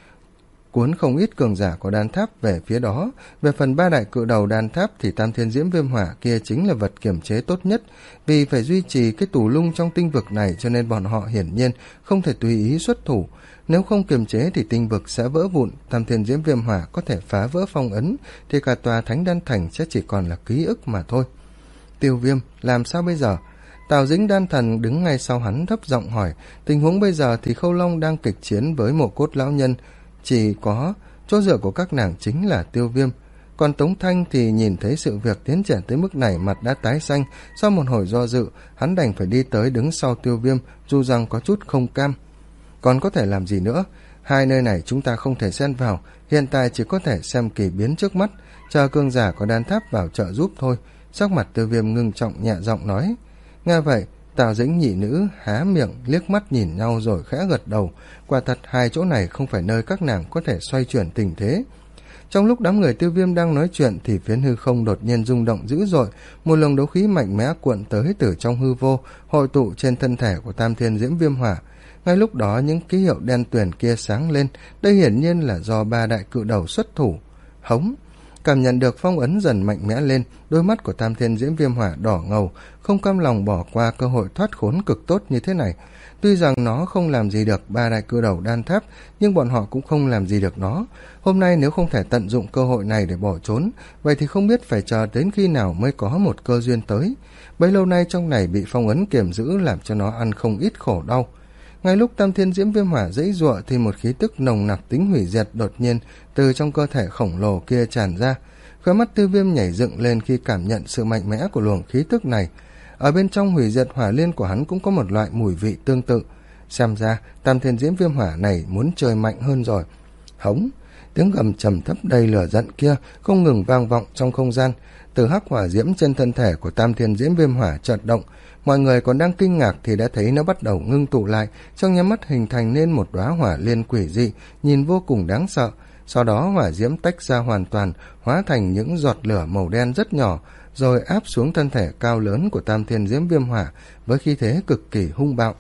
cuốn không ít cường giả của đan tháp về phía đó. Về phần ba đại cự đầu đan tháp thì Tam Thiên Diễm Viêm Hỏa kia chính là vật kiểm chế tốt nhất, vì phải duy trì cái tù lung trong tinh vực này cho nên bọn họ hiển nhiên không thể tùy ý xuất thủ. Nếu không kiềm chế thì tinh vực sẽ vỡ vụn, Tam Thiên Diễm Viêm Hỏa có thể phá vỡ phong ấn thì cả tòa Thánh Đan Thành sẽ chỉ còn là ký ức mà thôi. Tiêu Viêm, làm sao bây giờ? Tào Dĩnh đan thần đứng ngay sau hắn thấp giọng hỏi. Tình huống bây giờ thì Khâu Long đang kịch chiến với mộ cốt lão nhân, chỉ có chỗ dựa của các nàng chính là Tiêu Viêm. Còn Tống Thanh thì nhìn thấy sự việc tiến triển tới mức này, mặt đã tái xanh. Sau một hồi do dự, hắn đành phải đi tới đứng sau Tiêu Viêm, dù rằng có chút không cam. Còn có thể làm gì nữa? Hai nơi này chúng ta không thể xen vào, hiện tại chỉ có thể xem kỳ biến trước mắt, chờ cường giả có đan tháp vào trợ giúp thôi. Sắc mặt Tiêu Viêm ngưng trọng nhẹ giọng nói. Nghe vậy, Tào Dĩnh nhị nữ há miệng liếc mắt nhìn nhau rồi khẽ gật đầu. Quả thật hai chỗ này không phải nơi các nàng có thể xoay chuyển tình thế. Trong lúc đám người Tiêu Viêm đang nói chuyện thì phiến hư không đột nhiên rung động dữ dội, một luồng đấu khí mạnh mẽ cuộn tới từ trong hư vô, hội tụ trên thân thể của Tam Thiên Diễm Viêm Hỏa. Ngay lúc đó những ký hiệu đen tuyền kia sáng lên, đây hiển nhiên là do ba đại cự đầu xuất thủ. Hống! Cảm nhận được phong ấn dần mạnh mẽ lên, đôi mắt của Tam Thiên Diễm Viêm Hỏa đỏ ngầu, không cam lòng bỏ qua cơ hội thoát khốn cực tốt như thế này. Tuy rằng nó không làm gì được ba đại cự đầu đan tháp, nhưng bọn họ cũng không làm gì được nó. Hôm nay nếu không thể tận dụng cơ hội này để bỏ trốn, vậy thì không biết phải chờ đến khi nào mới có một cơ duyên tới. Bấy lâu nay trong này bị phong ấn kiềm giữ làm cho nó ăn không ít khổ đau. Ngay lúc Tam Thiên Diễm Viêm Hỏa dãy giụa thì một khí tức nồng nặc tính hủy diệt đột nhiên từ trong cơ thể khổng lồ kia tràn ra. Khóe mắt Tiêu Viêm nhảy dựng lên khi cảm nhận sự mạnh mẽ của luồng khí tức này. Ở bên trong hủy diệt hỏa liên của hắn cũng có một loại mùi vị tương tự. Xem ra Tam Thiên Diễm Viêm Hỏa này muốn chơi mạnh hơn rồi. Hống! Tiếng gầm trầm thấp đầy lửa giận kia không ngừng vang vọng trong không gian. Từ hắc hỏa diễm trên thân thể của Tam Thiên Diễm Viêm Hỏa chợt động. Mọi người còn đang kinh ngạc thì đã thấy nó bắt đầu ngưng tụ lại, trong nháy mắt hình thành nên một đóa hỏa liên quỷ dị, nhìn vô cùng đáng sợ. Sau đó hỏa diễm tách ra hoàn toàn, hóa thành những giọt lửa màu đen rất nhỏ, rồi áp xuống thân thể cao lớn của Tam Thiên Diễm Viêm Hỏa với khí thế cực kỳ hung bạo.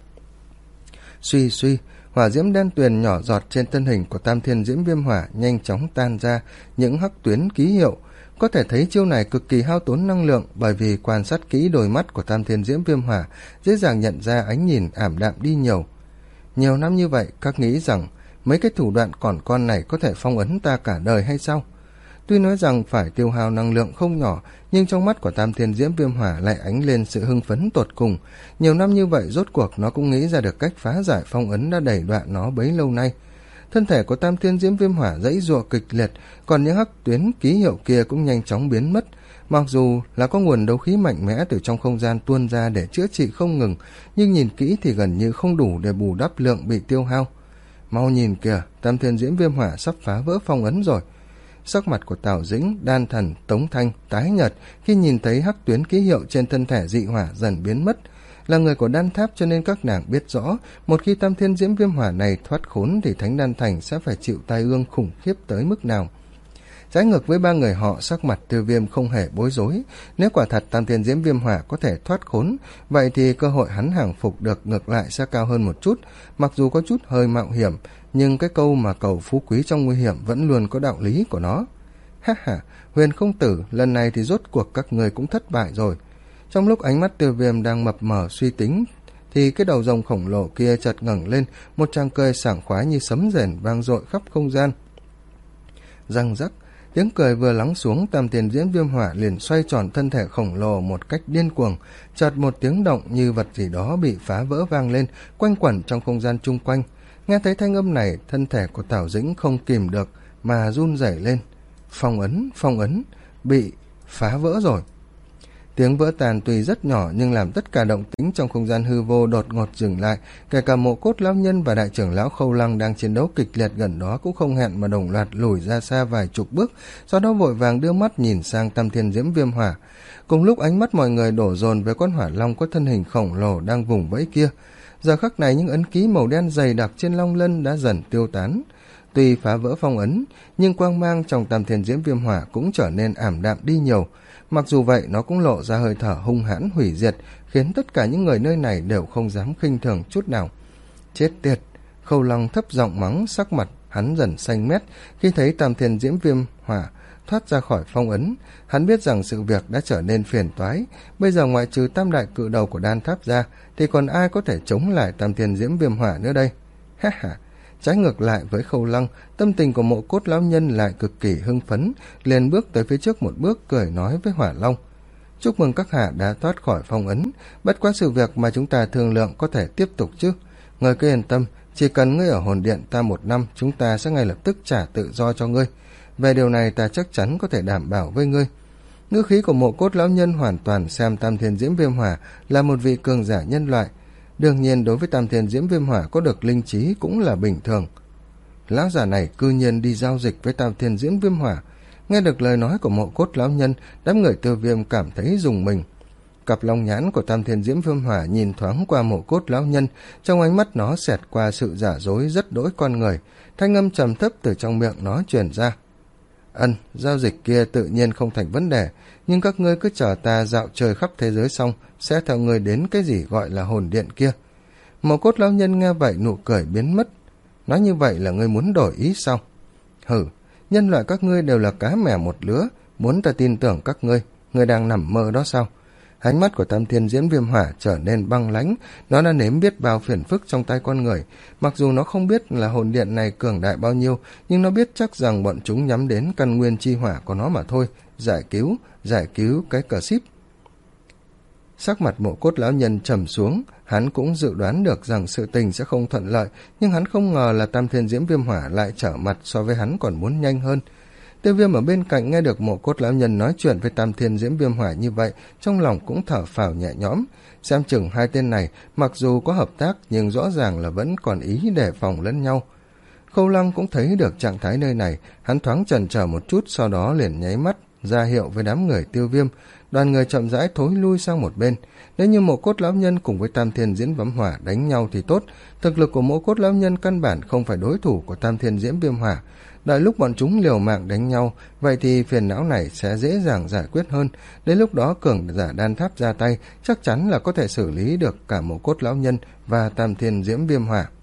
Suy suy, hỏa diễm đen tuyền nhỏ giọt trên thân hình của Tam Thiên Diễm Viêm Hỏa nhanh chóng tan ra những hắc tuyến ký hiệu. Có thể thấy chiêu này cực kỳ hao tốn năng lượng, bởi vì quan sát kỹ đôi mắt của Tam Thiên Diễm Viêm Hỏa dễ dàng nhận ra ánh nhìn ảm đạm đi nhiều. Nhiều năm như vậy, các nghĩ rằng mấy cái thủ đoạn còn con này có thể phong ấn ta cả đời hay sao? Tuy nói rằng phải tiêu hao năng lượng không nhỏ, nhưng trong mắt của Tam Thiên Diễm Viêm Hỏa lại ánh lên sự hưng phấn tột cùng. Nhiều năm như vậy rốt cuộc nó cũng nghĩ ra được cách phá giải phong ấn đã đẩy đoạn nó bấy lâu nay. Thân thể của Tam Thiên Diễm Viêm Hỏa dãy giụa kịch liệt, còn những hắc tuyến ký hiệu kia cũng nhanh chóng biến mất. Mặc dù là có nguồn đấu khí mạnh mẽ từ trong không gian tuôn ra để chữa trị không ngừng, nhưng nhìn kỹ thì gần như không đủ để bù đắp lượng bị tiêu hao. Mau nhìn kìa, Tam Thiên Diễm Viêm Hỏa sắp phá vỡ phong ấn rồi. Sắc mặt của Tào Dĩnh, Đan Thần, Tống Thanh tái nhợt khi nhìn thấy hắc tuyến ký hiệu trên thân thể dị hỏa dần biến mất. là người của đan tháp, cho nên các nàng biết rõ một khi tam thiên diễm viêm hỏa này thoát khốn thì Thánh Đan Thành sẽ phải chịu tai ương khủng khiếp tới mức nào. Trái ngược với ba người họ, sắc mặt Tiêu Viêm không hề bối rối. Nếu quả thật tam thiên diễm viêm hỏa có thể thoát khốn, vậy thì cơ hội hắn hàng phục được ngược lại sẽ cao hơn một chút. Mặc dù có chút hơi mạo hiểm, nhưng cái câu mà cầu phú quý trong nguy hiểm vẫn luôn có đạo lý của nó. Ha ha, Huyền công tử, lần này thì rốt cuộc các người cũng thất bại rồi. Trong lúc ánh mắt Tiêu Viêm đang mập mờ suy tính, thì cái đầu rồng khổng lồ kia chợt ngẩng lên, một tràng cười sảng khoái như sấm rền vang dội khắp không gian. Răng rắc, tiếng cười vừa lắng xuống, tam thiên diễm viêm hỏa liền xoay tròn thân thể khổng lồ một cách điên cuồng. Chợt một tiếng động như vật gì đó bị phá vỡ vang lên, quanh quẩn trong không gian chung quanh. Nghe thấy thanh âm này, thân thể của Tào Dĩnh không kìm được mà run rẩy lên. Phong ấn, phong ấn bị phá vỡ rồi. Tiếng vỡ tàn tuy rất nhỏ nhưng làm tất cả động tĩnh trong không gian hư vô đột ngột dừng lại. Kể cả Mộ Cốt lão nhân và đại trưởng lão Khâu Lăng đang chiến đấu kịch liệt gần đó cũng không hẹn mà đồng loạt lùi ra xa vài chục bước, sau đó vội vàng đưa mắt nhìn sang tam thiên diễm viêm hỏa. Cùng lúc ánh mắt mọi người đổ dồn về con hỏa long có thân hình khổng lồ đang vùng vẫy kia. Giờ khắc này những ấn ký màu đen dày đặc trên long lân đã dần tiêu tán. Tuy phá vỡ phong ấn, nhưng quang mang trong tam thiên diễm viêm hỏa cũng trở nên ảm đạm đi nhiều. Mặc dù vậy, nó cũng lộ ra hơi thở hung hãn hủy diệt, khiến tất cả những người nơi này đều không dám khinh thường chút nào. Chết tiệt! Khâu Lăng thấp giọng mắng, sắc mặt hắn dần xanh mét khi thấy tam thiên diễm viêm hỏa thoát ra khỏi phong ấn. Hắn biết rằng sự việc đã trở nên phiền toái. Bây giờ ngoại trừ tam đại cự đầu của đan tháp ra, thì còn ai có thể chống lại tam thiên diễm viêm hỏa nữa đây? Ha ha! Trái ngược lại với Khâu Lăng, tâm tình của Mộ Cốt lão nhân lại cực kỳ hưng phấn, liền bước tới phía trước một bước, cười nói với Hỏa Long: chúc mừng các hạ đã thoát khỏi phong ấn, bất quá sự việc mà chúng ta thương lượng có thể tiếp tục chứ. Ngươi cứ yên tâm, chỉ cần ngươi ở hồn điện ta một năm, chúng ta sẽ ngay lập tức trả tự do cho ngươi. Về điều này ta chắc chắn có thể đảm bảo với ngươi. Ngữ khí của Mộ Cốt lão nhân hoàn toàn xem tam thiên diễm viêm hỏa là một vị cường giả nhân loại. Đương nhiên đối với tam thiên diễm viêm hỏa có được linh trí cũng là bình thường. Lão già này cư nhiên đi giao dịch với tam thiên diễm viêm hỏa. Nghe được lời nói của Mộ Cốt lão nhân, đám người Tiêu Viêm cảm thấy rùng mình. Cặp long nhãn của tam thiên diễm viêm hỏa nhìn thoáng qua Mộ Cốt lão nhân, trong ánh mắt nó xẹt qua sự giả dối rất đỗi con người. Thanh âm trầm thấp từ trong miệng nó truyền ra: ân, giao dịch kia tự nhiên không thành vấn đề, nhưng các ngươi cứ chờ ta dạo chơi khắp thế giới xong, sẽ theo ngươi đến cái gì gọi là hồn điện kia. Mộ Cốt lão nhân nghe vậy nụ cười biến mất. Nói như vậy là ngươi muốn đổi ý sao? Hử, nhân loại các ngươi đều là cá mè một lứa, muốn ta tin tưởng các ngươi, ngươi đang nằm mơ đó sao? Ánh mắt của tam thiên diễm viêm hỏa trở nên băng lãnh. Nó đã nếm biết bao phiền phức trong tay con người. Mặc dù nó không biết là hồn điện này cường đại bao nhiêu, nhưng nó biết chắc rằng bọn chúng nhắm đến căn nguyên chi hỏa của nó mà thôi. Giải cứu, giải cứu cái cờ síp. Sắc mặt Mộ Cốt lão nhân trầm xuống. Hắn cũng dự đoán được rằng sự tình sẽ không thuận lợi, nhưng hắn không ngờ là tam thiên diễm viêm hỏa lại trở mặt so với hắn còn muốn nhanh hơn. Tiêu Viêm ở bên cạnh nghe được Mộ Cốt lão nhân nói chuyện với tam thiên diễm viêm hỏa như vậy, trong lòng cũng thở phào nhẹ nhõm. Xem chừng hai tên này mặc dù có hợp tác nhưng rõ ràng là vẫn còn ý đề phòng lẫn nhau. Khâu Lăng cũng thấy được trạng thái nơi này, hắn thoáng chần chờ một chút, sau đó liền nháy mắt ra hiệu với đám người Tiêu Viêm. Đoàn người chậm rãi thối lui sang một bên. Nếu như Mộ Cốt lão nhân cùng với tam thiên diễm viêm hỏa đánh nhau thì tốt, thực lực của Mộ Cốt lão nhân căn bản không phải đối thủ của tam thiên diễm viêm hỏa. Đợi lúc bọn chúng liều mạng đánh nhau, vậy thì phiền não này sẽ dễ dàng giải quyết hơn. Đến lúc đó cường giả đan tháp ra tay, chắc chắn là có thể xử lý được cả Mộ Cốt lão nhân và tam thiên diễm viêm hỏa.